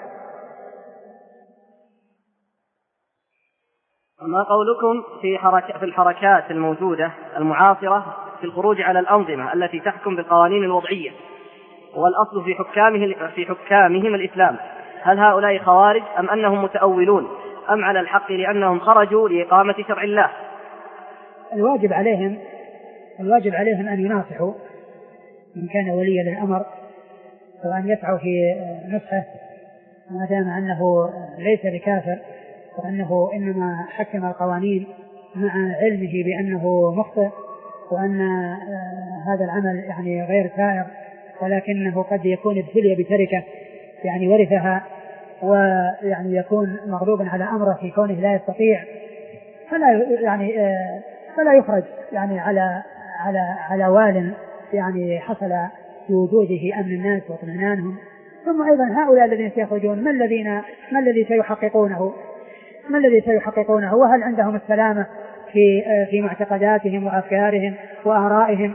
ما قولكم في, حركة في الحركات الموجودة المعاصرة في الخروج على الأنظمة التي تحكم بالقوانين الوضعية والأصل في حكامه في حكامهم الإسلام؟ هل هؤلاء خوارج أم أنهم متأولون أم على الحق لأنهم خرجوا لإقامة شرع الله؟ الواجب عليهم الواجب عليهم أن يناصحوا من كان وليا للأمر وأن يسعوا في نصحه ما دام أنه ليس بكافر وأنه إنما حكم القوانين مع علمه بأنه مخطئ وأن هذا العمل يعني غير سائغ ولكنه قد يكون ابتلي بتركة يعني ورثها ويعني يكون مغلوبا على أمره في كونه لا يستطيع فلا يعني فلا يخرج يعني على على على وال يعني حصل في وجوده أمن الناس واطمئنانهم. ثم أيضا هؤلاء الذين سيخرجون ما الذين ما الذي سيحققونه ما الذي سيحققونه وهل عندهم السلامة في في معتقداتهم وأفكارهم وآرائهم؟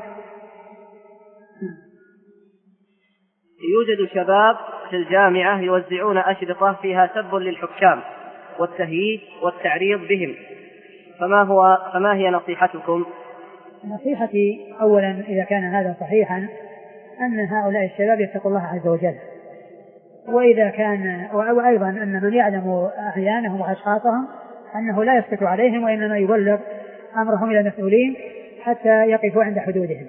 يوجد شباب في الجامعة يوزعون أشرطة فيها سب للحكام والتهييج والتعريض بهم، فما هو فما هي نصيحتكم؟ نصيحتي أولا إذا كان هذا صحيحا أن هؤلاء الشباب يتقوا الله عز وجل، وإذا كان وأيضا أن من يعلم أعيانهم وأشخاصهم أنه لا يسكت عليهم وإنما يبلغ أمرهم إلى المسؤولين حتى يقفوا عند حدودهم.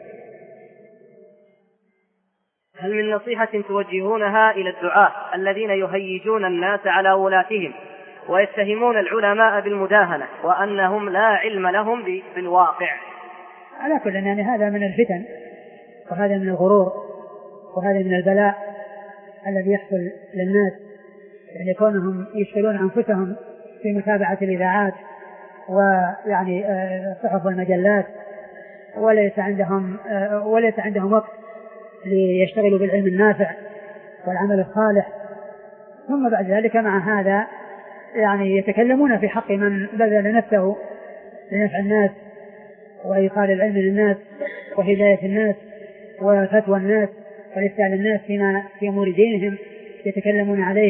هل من نصيحة توجهونها إلى الدعاة الذين يهيجون الناس على ولاتهم ويتهمون العلماء بالمداهنة وأنهم لا علم لهم بالواقع؟ على كل يعني هذا من الفتن وهذا من الغرور وهذا من البلاء الذي يحصل للناس، يعني كونهم يشغلون أنفسهم في متابعة الإذاعات ويعني الصحف والمجلات وليس عندهم وليس عندهم وقت ليشتغلوا بالعلم النافع والعمل الصالح، ثم بعد ذلك مع هذا يعني يتكلمون في حق من بذل نفسه لنفع الناس وإيصال العلم للناس وهداية الناس وفتوى الناس والإفتاء للناس فيما في أمور دينهم، يتكلمون عليه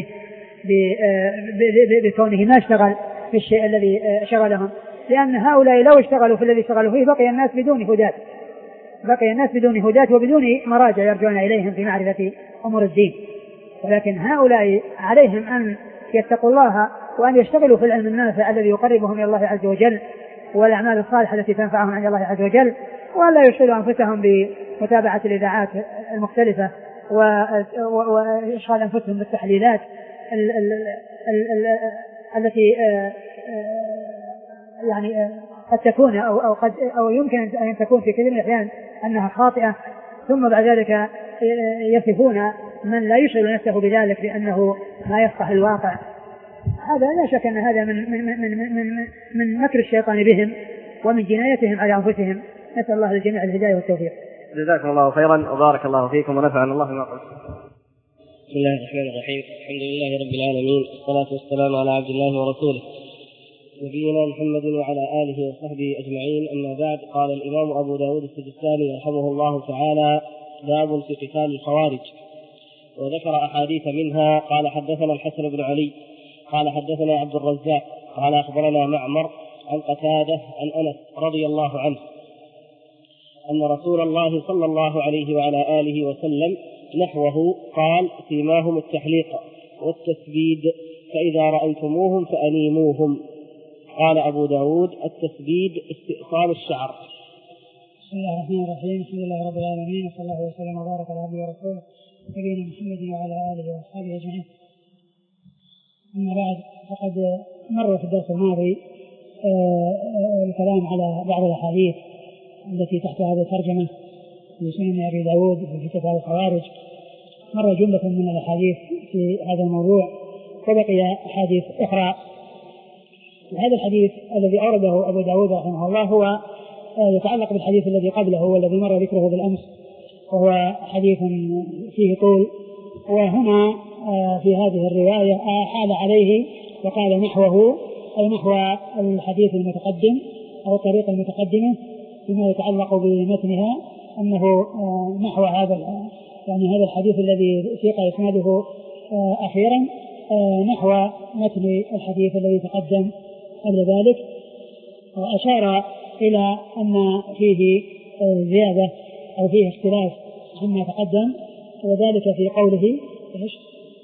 بكونه ما اشتغل في الشيء الذي شغلهم، لأن هؤلاء لو اشتغلوا في الذي اشتغلوا فيه بقي الناس بدون هداة بقي الناس بدون هداة وبدون مراجع يرجعون إليهم في معرفة أمور الدين. ولكن هؤلاء عليهم أن يتقوا الله وأن يشتغلوا في العلم النافع الذي يقربهم إلى الله عز وجل والأعمال الصالحة التي تنفعهم عند الله عز وجل، وأن لا يشغلوا أنفسهم بمتابعة الإذاعات المختلفة وإشغال أنفسهم بالتحليلات ال ال ال ال التي يعني قد تكون أو, أو, قد أو يمكن أن تكون في كثير من الأحيان أنها خاطئة، ثم بعد ذلك يصفون من لا يشغل نفسه بذلك لأنه ما يفقه الواقع. هذا لا شك أن هذا من, من, من, من, من, من مكر الشيطان بهم ومن جنايتهم على أنفسهم. نسأل الله للجميع الهداية والتوفيق. جزاكم الله خيرا وبارك الله فيكم ونفعنا الله بما قلت. بسم الله الرحمن الرحيم. الحمد لله رب العالمين، والصلاة والسلام على عبد الله ورسوله نبينا محمد وعلى آله وصحبه أجمعين، أما بعد. قال الإمام أبو داود السجستاني رحمه الله تعالى: باب في قتال الخوارج. وذكر أحاديث منها. قال: حدثنا الحسن بن علي قال حدثنا عبد الرزاق قال أخبرنا معمر عن قتادة عن أنس رضي الله عنه أن رسول الله صلى الله عليه وعلى آله وسلم نحوه قال: سيماهم التحليق والتسبيد، فإذا رأيتموهم فأنيموهم. قال أبو داود: التسبيد استئصال الشعر. بسم الله الرحمن الرحيم. الحمد لله رب العالمين، وصلى الله وسلم وبارك على عبده ورسوله نبينا محمد وعلى آله وأصحابه أجمعين. أما بعد، فقد مر في الدرس الماضي الكلام على بعض الأحاديث التي تحت هذه الترجمة في سنن أبي داود في كتاب الخوارج. مر جملة من الأحاديث في هذا الموضوع، وبقي أحاديث أخرى. هذا الحديث الذي أورده أبو داود رحمه الله هو يتعلق بالحديث الذي قبله والذي مر ذكره بالأمس، وهو حديث فيه طول. وهنا في هذه الرواية حال عليه وقال نحوه، أي نحو الحديث المتقدم أو الطريقة المتقدمة فيما يتعلق بمتنها، أنه نحو هذا يعني هذا الحديث الذي سيق إسناده أخيرا نحو متن الحديث الذي تقدم قبل ذلك. وأشار إلى أن فيه زيادة أو فيه اختلاف عما تقدم، وذلك في قوله إيش؟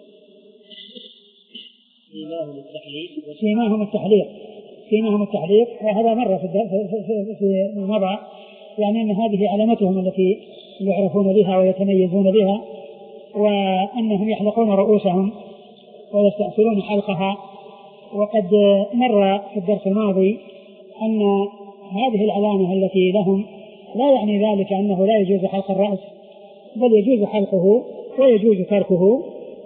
سيماهم التحليق سيماهم التحليق سيماهم التحليق وهذا مر في في في المضى، يعني أن هذه علامتهم التي يعرفون بها ويتميزون بها، وأنهم يحلقون رؤوسهم ويستأصلون حلقها. وقد مر في الدرس الماضي أن هذه العلامة التي لهم لا يعني ذلك أنه لا يجوز حلق الرأس، بل يجوز حلقه ويجوز تركه.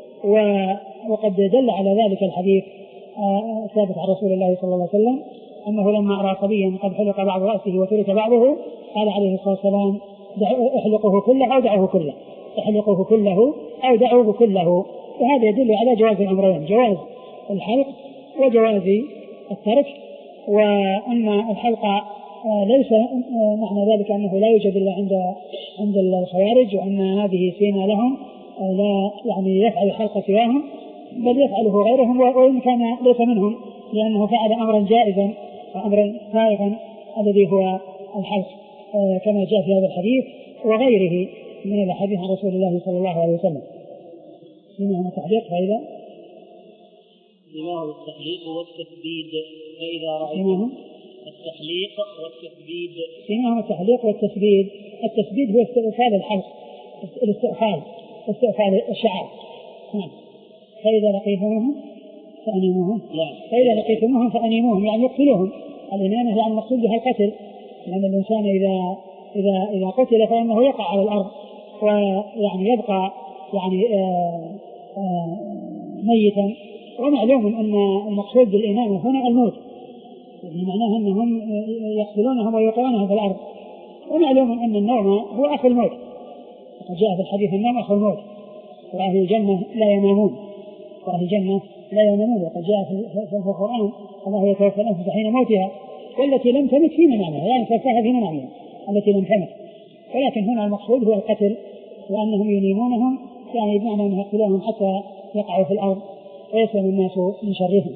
وقد دل على ذلك الحديث الثابت عن رسول الله صلى الله عليه وسلم أنه لما أرى صبيا قد حلق بعض رأسه وترك بعضه قال عليه الصلاة والسلام: احلقه كله أو دعوه كله احلقه كله أو دعوه كله. وهذا يدل على جواز الأمرين، جواز الحلق وجواز الترك، وأن الحلق ليس معنى ذلك أنه لا يوجد إلا عند عند الخوارج، وأن هذه سينة لهم لا يعني يفعل الحلق سواهم، بل يفعله غيرهم وإن كان ليس منهم، لأنه فعل أمرا جائزا وأمرا سائغا الذي هو الحلق، كما جاء في هذا الحديث وغيره من الحديث عن رسول الله صلى الله عليه وسلم. سيماهم التحليق فإذا سيماهم التحليق والتثبيد فإذا رأيتم التحليق والتثبيد سيماهم التحليق والتثبيد. التثبيد هو استئصال الحلق، الاستئصال استئصال الشعر. فإذا لقيتموهم فأنيموهم فإذا لقيتموهم فأنيموهم يعني يقتلوهم. الإنانة يعني المقصود بها القتل، لأن الإنسان إذا إذا إذا قتل فإنه يقع على الأرض ويعني يبقى يعني آآ آآ ميتا. ومعلوم أن المقصود بالإنانة هنا الموت، يعني معناه أنهم يقتلونهم ويوقعونهم في الأرض. ومعلوم أن النوم هو أخو الموت، وقد جاء في الحديث النوم أخو الموت، وأهل الجنة لا ينامون وأهل الجنة لا ينامون. وقد جاء في القرآن: الله يتوفى الأنفس حين موتها والتي لم تمت في منامها، يعني توفاها في منامها التي لم تمت. ولكن هنا المقصود هو القتل، وأنهم ينيمونهم يعني بمعنى أن يقتلوهم حتى يقعوا في الأرض ويسلم الناس من شرهم.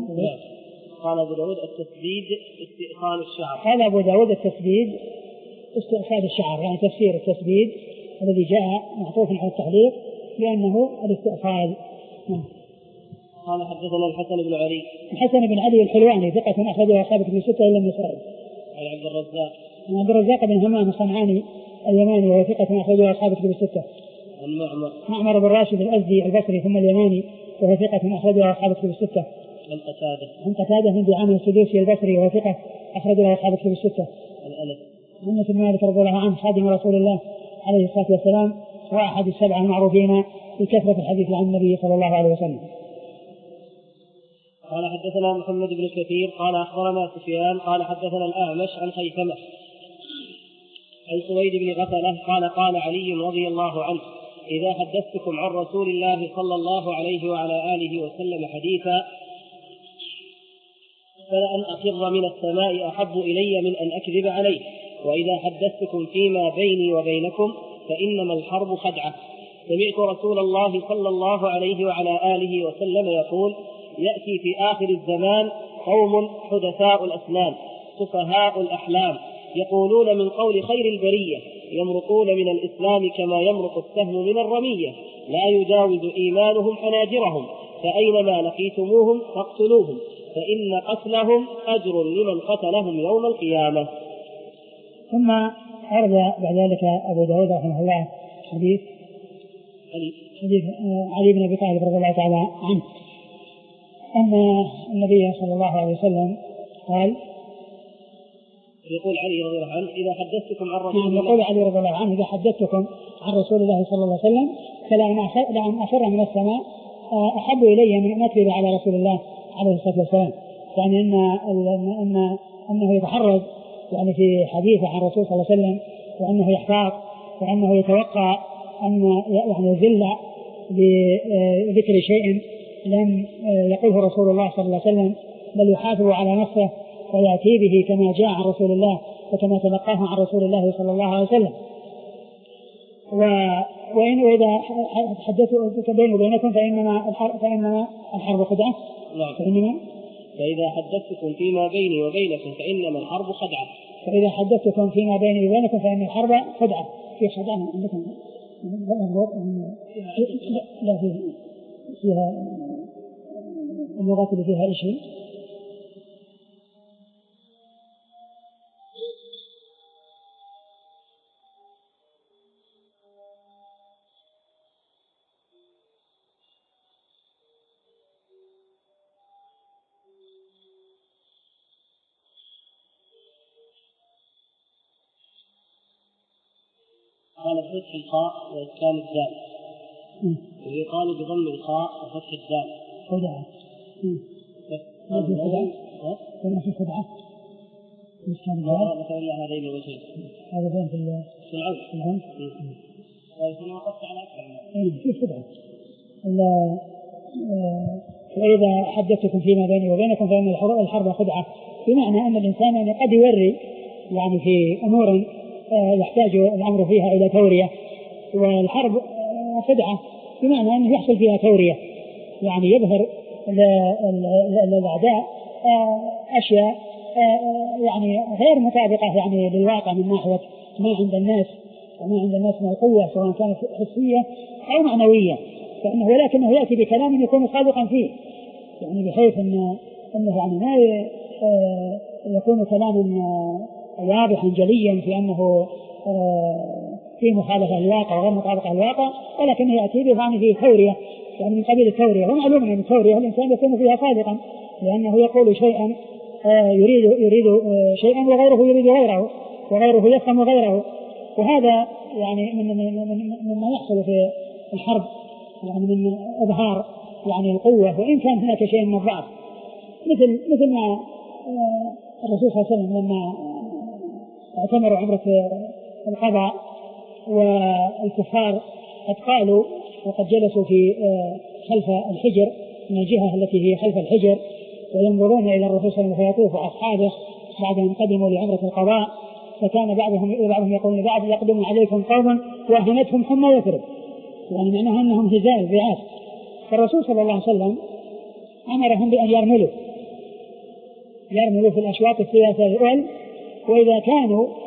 قال أبو داود: التسديد استئصال الشعر. قال أبو داود: التسديد استئصال الشعر، يعني تفسير التسديد الذي جاء معطوف على التعليق بأنه الاستئصال. قال حدثنا الحسن بن علي. الحسن بن علي الحلواني ثقة أخرجه أصحاب كتب الستة إلا النسائي. عن عبد الرزاق. عن عبد الرزاق بن همام الصنعاني اليماني وهو ثقة أخرجه أصحاب كتب الستة. عن معمر. معمر بن راشد الأزدي البصري ثم اليماني وهو ثقة أخرجه أصحاب كتب الستة. عن قتادة. عن قتادة بن دعامة السدوسي البصري وهو ثقة أخرجه أصحاب كتب الستة. عن أنس. عن أنس بن مالك رضي الله عنه خادم رسول الله عليه الصلاة والسلام وأحد السبعة المعروفين بكثرة الحديث عن النبي صلى الله عليه وسلم. قال حدثنا محمد بن كثير قال أخبرنا سفيان قال حدثنا الأعمش عن خيثمة عن سويد بن غفلة قال قال علي رضي الله عنه إذا حدثتكم عن رسول الله صلى الله عليه وعلى آله وسلم حديثا فلأن أخر من السماء أحب إلي من أن أكذب عليه، وإذا حدثتكم فيما بيني وبينكم فإنما الحرب خدعة. سمعت رسول الله صلى الله عليه وعلى آله وسلم يقول يأتي في آخر الزمان قوم حدثاء الأسنان سفهاء الأحلام يقولون من قول خير البرية يمرقون من الإسلام كما يمرق السهم من الرمية لا يجاوز إيمانهم حناجرهم فأينما لقيتموهم فاقتلوهم فإن قتلهم أجر لمن قتلهم يوم القيامة. ثم أرد بعد ذلك أبو داود رحمه الله حديث علي, حديث علي بن أبي طالب رضي الله تعالى عنه أن النبي صلى الله عليه وسلم قال يقول علي رضي الله عنه إذا حدثتكم عن رسول الله يقول علي رضي الله عنه إذا حدثتكم عن رسول الله صلى الله عليه وسلم فلأن أخر من السماء أحب إلي من أن أكذب على رسول الله عليه الصلاة والسلام، يعني أن أن أنه يتحرز يعني في حديثه عن الرسول صلى الله عليه وسلم وأنه يحتاط وأنه يتوقع أن يعني يذل بذكر شيء لم يقله رسول الله صلى الله عليه وسلم، بل يحافظ على نفسه ويأتي به كما جاء عن رسول الله وكما تلقاه عن رسول الله صلى الله عليه وسلم. وإن وإذا حدثوا بيني وبينكم فإنما الحرب فإنما الحرب خدعة. فإنما فإذا حدثتكم فيما بيني وبينكم فإنما الحرب خدعة. فإذا حدثتكم فيما بيني وبينكم فإن الحرب خدعة. في خدعة عندكم لا فيها فيها اللغات اللي فيها إيش هي؟ قال بفتح الخاء وإسكان الدال ويقال بضم الخاء وفتح الدال. خدعة. ما في خدعة؟ ما في خدعة؟ إسكان الدال. مثلا هذين الوجهين. هذا بين في في العود. في العود. لكن وقفت على أكثر. إيه في خدعة. وإذا حدثتكم فيما بيني وبينكم فإن الحرب خدعة، بمعنى أن الإنسان يعني قد يوري يعني في أمور يحتاج الأمر فيها إلى تورية، والحرب خدعة بمعنى أنه يحصل فيها تورية، يعني يظهر للأعداء أشياء يعني غير مطابقة يعني للواقع من ناحية ما عند الناس وما عند الناس من القوة سواء كانت حسية أو معنوية، فإنه ولكنه يأتي بكلام يكون صادقا فيه، يعني بحيث أنه يعني ما يكون كلاما واضحا جليا في أنه في مخالفة الواقع وغير مطابقة الواقع، ولكنه يأتي بفعل فيه تورية يعني من قبيل التورية. ومعلوم أن التورية الإنسان يكون فيها صادقا، لأنه يقول شيئا يريد يريد شيئا وغيره يريد غيره وغيره يفهم غيره، وهذا يعني من مما يحصل في الحرب يعني من إظهار يعني القوة وإن كان هناك شيء من الضعف، مثل مثل ما الرسول صلى الله عليه وسلم لما اعتمروا عمرة القضاء والكفار قد قالوا وقد جلسوا في خلف الحجر من الجهة التي هي خلف الحجر وينظرون إلى الرسول صلى الله عليه وسلم ويطوف أصحابه بعد أن قدموا لعمرة القضاء، فكان بعضهم بعضهم يقول لبعض يقدم عليكم قوم وأهنتهم حمى يثرب، يعني معناها أنهم هزال ضعاف. فالرسول صلى الله عليه وسلم أمرهم بأن يرملوا يرملوا في الأشواط الثلاثة الأول، وإذا كانوا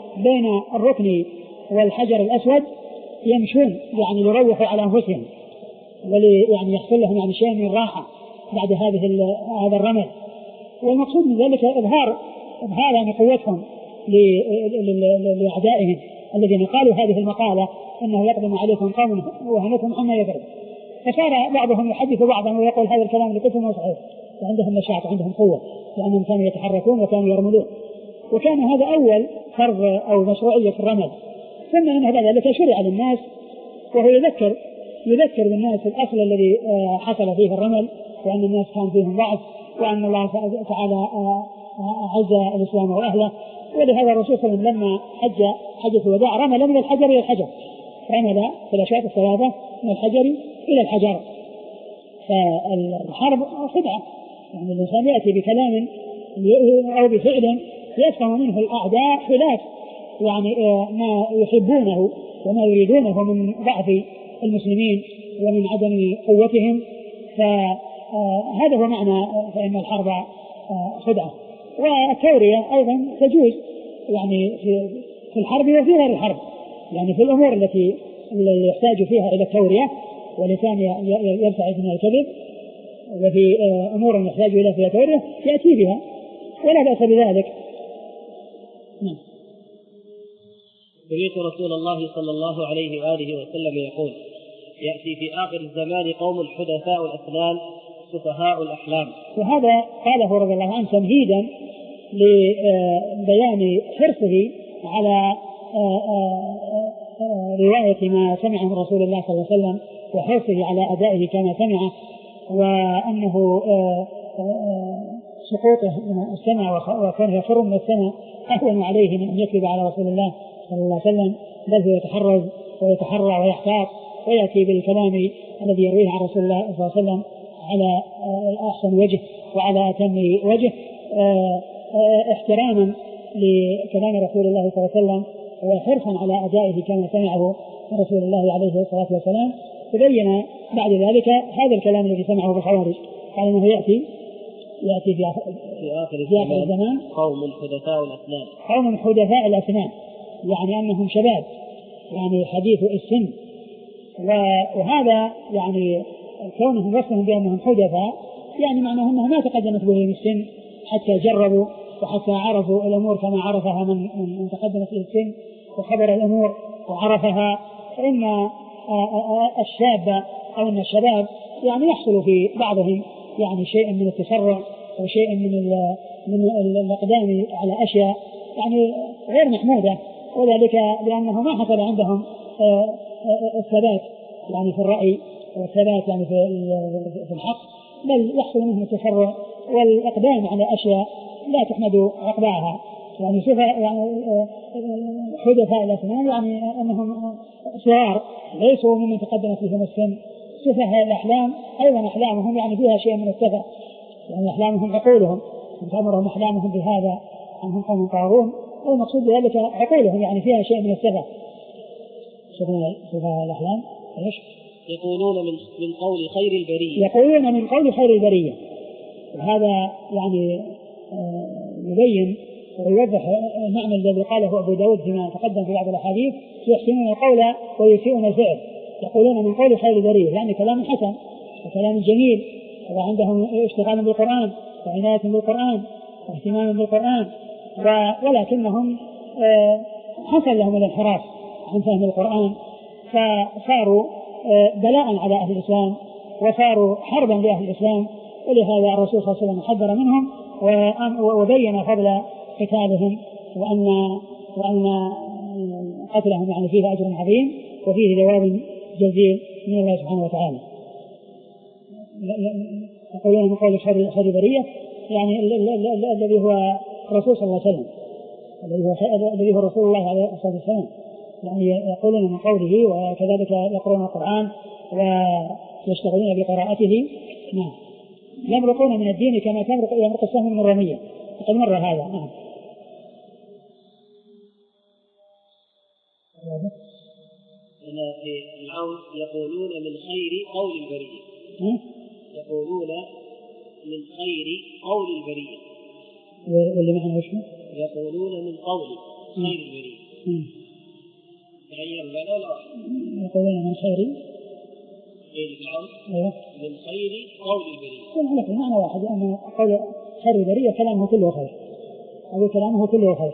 بين الركن والحجر الأسود يمشون يعني يروحوا على أنفسهم ولي يعني يحصل لهم يعني شيء من الراحة بعد هذه هذا الرمل. والمقصود من ذلك إظهار إظهار يعني قوتهم لأعدائهم الذين قالوا هذه المقالة إنه يقدم عليكم قوم وهنكم عما يقرب. فصار بعضهم يحدث بعضا ويقول هذا الكلام لكتم وصحيح، وعندهم نشاط وعندهم قوة لأنهم كانوا يتحركون وكانوا يرملون. وكان هذا أول فرض أو مشروعية الرمل. ثم إن بعد ذلك شرع للناس، وهو يذكر يذكر بالناس الأصل الذي حصل فيه الرمل، وأن الناس كان فيهم ضعف، وأن الله تعالى عز الإسلام وأهله. ولهذا الرسول صلى الله عليه وسلم لما حج حجة الوداع رمل من الحجر إلى الحجر، رمل في الأشواط الثلاثة من الحجر إلى الحجر. فالحرب خدعة، يعني الإنسان يأتي بكلام أو بفعل يفهم منه الأعداء خلاف يعني ما يحبونه وما يريدونه من ضعف المسلمين ومن عدم قوتهم. فهذا هو معنى فإن الحرب خدعة. والتورية أيضا تجوز يعني في الحرب وفي غير الحرب، يعني في الأمور التي يحتاج فيها إلى التورية واللسان يرتعد من الكذب، وفي أمور يحتاج إلى فيها تورية يأتي بها ولا بأس بذلك. نعم. سمعت رسول الله صلى الله عليه وآله وسلم يقول: يأتي في آخر الزمان قوم حدثاء الأسنان سفهاء الأحلام. وهذا قاله رضي الله عنه تمهيدا لبيان حرصه على رواية ما سمعه من رسول الله صلى الله عليه وسلم وحرصه على أدائه كما سمعه، وأنه سقوطه من السماء وكونه يفر من السماء أهون عليه من أن يكذب على رسول الله صلى الله عليه وسلم، بل هو يتحرز ويتحرى ويحتاط ويأتي بالكلام الذي يرويه عن رسول الله صلى الله عليه وسلم على أحسن وجه وعلى أتم وجه، احتراما لكلام رسول الله صلى الله عليه وسلم وحرصا على أدائه كما سمعه من رسول الله عليه الصلاة والسلام. تبين بعد ذلك هذا الكلام الذي سمعه بالخوارج، قال أنه يأتي يأتي في آخر الزمان قوم حدثاء الأسنان قوم حدثاء الأسنان، يعني أنهم شباب يعني حديث السن. وهذا يعني كونهم وصفهم بأنهم حدثاء يعني معناه أنهم ما تقدمت بهم السن حتى جربوا وحتى عرفوا الأمور كما عرفها من, من تقدمت به السن وخبر الأمور وعرفها. فإن الشاب أو أن الشباب يعني يحصل في بعضهم يعني شيء من التسرع وشيء من من الأقدام على أشياء يعني غير محمودة، وذلك لأنه ما حصل عندهم الثبات يعني في الرأي والثبات يعني في الحق، بل يحصل منهم التسرع والأقدام على أشياء لا تحمد عقباها. يعني صفة يعني حدثاء الأسنان يعني أنهم صغار ليسوا ممن تقدمت بهم السن. صفة الأحلام أيضا أحلامهم يعني فيها شيء من السفة، يعني أحلامهم عقولهم تأمرهم أحلامهم بهذا أنهم قوم طاغون، والمقصود بذلك عقولهم يعني فيها شيء من السفة. صفة الأحلام إيش؟ يقولون من من قول خير البرية يقولون من قول خير البرية. وهذا يعني يبين ويوضح المعنى الذي قاله أبو داود فيما تقدم في بعض الأحاديث: يحسنون القول ويسيئون الفعل. يقولون من قول خير البرية يعني كلام حسن وكلام جميل، وعندهم اشتغال بالقرآن وعناية بالقرآن واهتمام بالقرآن، ولكنهم حصل لهم الانحراف عن فهم القرآن فصاروا بلاء على أهل الإسلام وصاروا حربا لأهل الإسلام. ولهذا الرسول صلى الله عليه وسلم حذر منهم وبين فضل قتالهم وأن وأن قتلهم يعني فيه أجر عظيم وفيه ثواب جزيل من الله سبحانه وتعالى. يقولون من قول خير البرية يعني الذي هو الرسول صلى الله عليه وسلم الذي هو رسول الله عليه الصلاة والسلام، يعني يقولون من قوله وكذلك يقرؤون القرآن ويشتغلون بقراءته. نعم. يمرقون من الدين كما يمرق السهم من الرمية، وقد مر هذا. نعم. هنا في العون يقولون من خير قول البرية. يقولون من خير قول البرية. واللي معنى وش؟ يقولون من قول خير البرية. غير المعنى ولا يقولون من خير غير الأمر أيوه من خير قول البرية. لكن المعنى واحد أن قول خير البرية كلامه كله خير، هذا كلامه كله خير.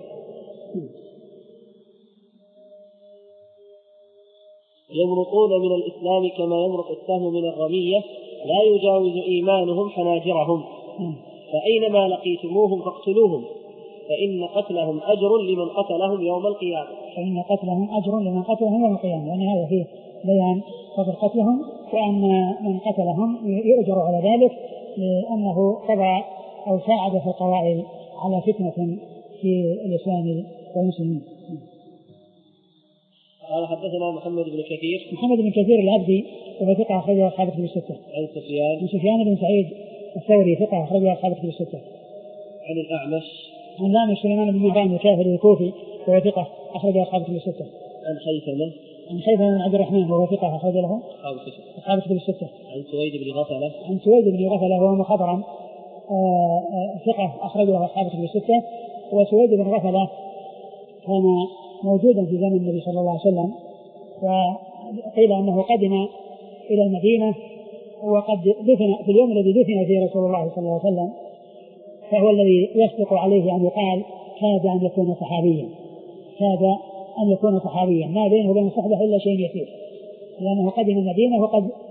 يمرقون من الإسلام كما يمرق السهم من الرمية لا يجاوز إيمانهم حناجرهم، فأينما لقيتموهم فاقتلوهم فإن قتلهم أجر لمن قتلهم يوم القيامة. فإن قتلهم أجر لمن قتلهم يوم القيامة، يعني هذا فيه بيان فضل قتلهم، وأن من قتلهم يؤجر على ذلك لأنه قضى أو ساعد في القضاء على فتنة في الإسلام والمسلمين. قال حدثنا محمد بن كثير محمد بن كثير العبدي وهو ثقة أخرجه أصحاب الكتب الستة. عن سفيان عن سفيان بن سعيد الثوري ثقة أخرجه أصحاب الكتب الستة. عن الأعمش عن الأعمش سليمان بن مهران الكاهلي الكوفي وهو ثقة أخرجه أصحاب الكتب الستة. عن خيثمة عن خيثمة بن عبد الرحمن وهو ثقة أخرج له أصحاب الكتب الستة. عن سويد بن غفلة عن سويد بن غفلة وهو مخضرم ثقة أخرج له أصحاب الكتب الستة. وسويد بن غفلة كان موجودا في زمن النبي صلى الله عليه وسلم، وقيل أنه قدم إلى المدينة وقد دفن في اليوم الذي دفن فيه رسول الله صلى الله عليه وسلم، فهو الذي يصدق عليه أن يقال كاد أن يكون صحابيا، كاد أن يكون صحابيا، ما بينه وبين الصحبة إلا شيء يسير، لأنه قدم المدينة وقد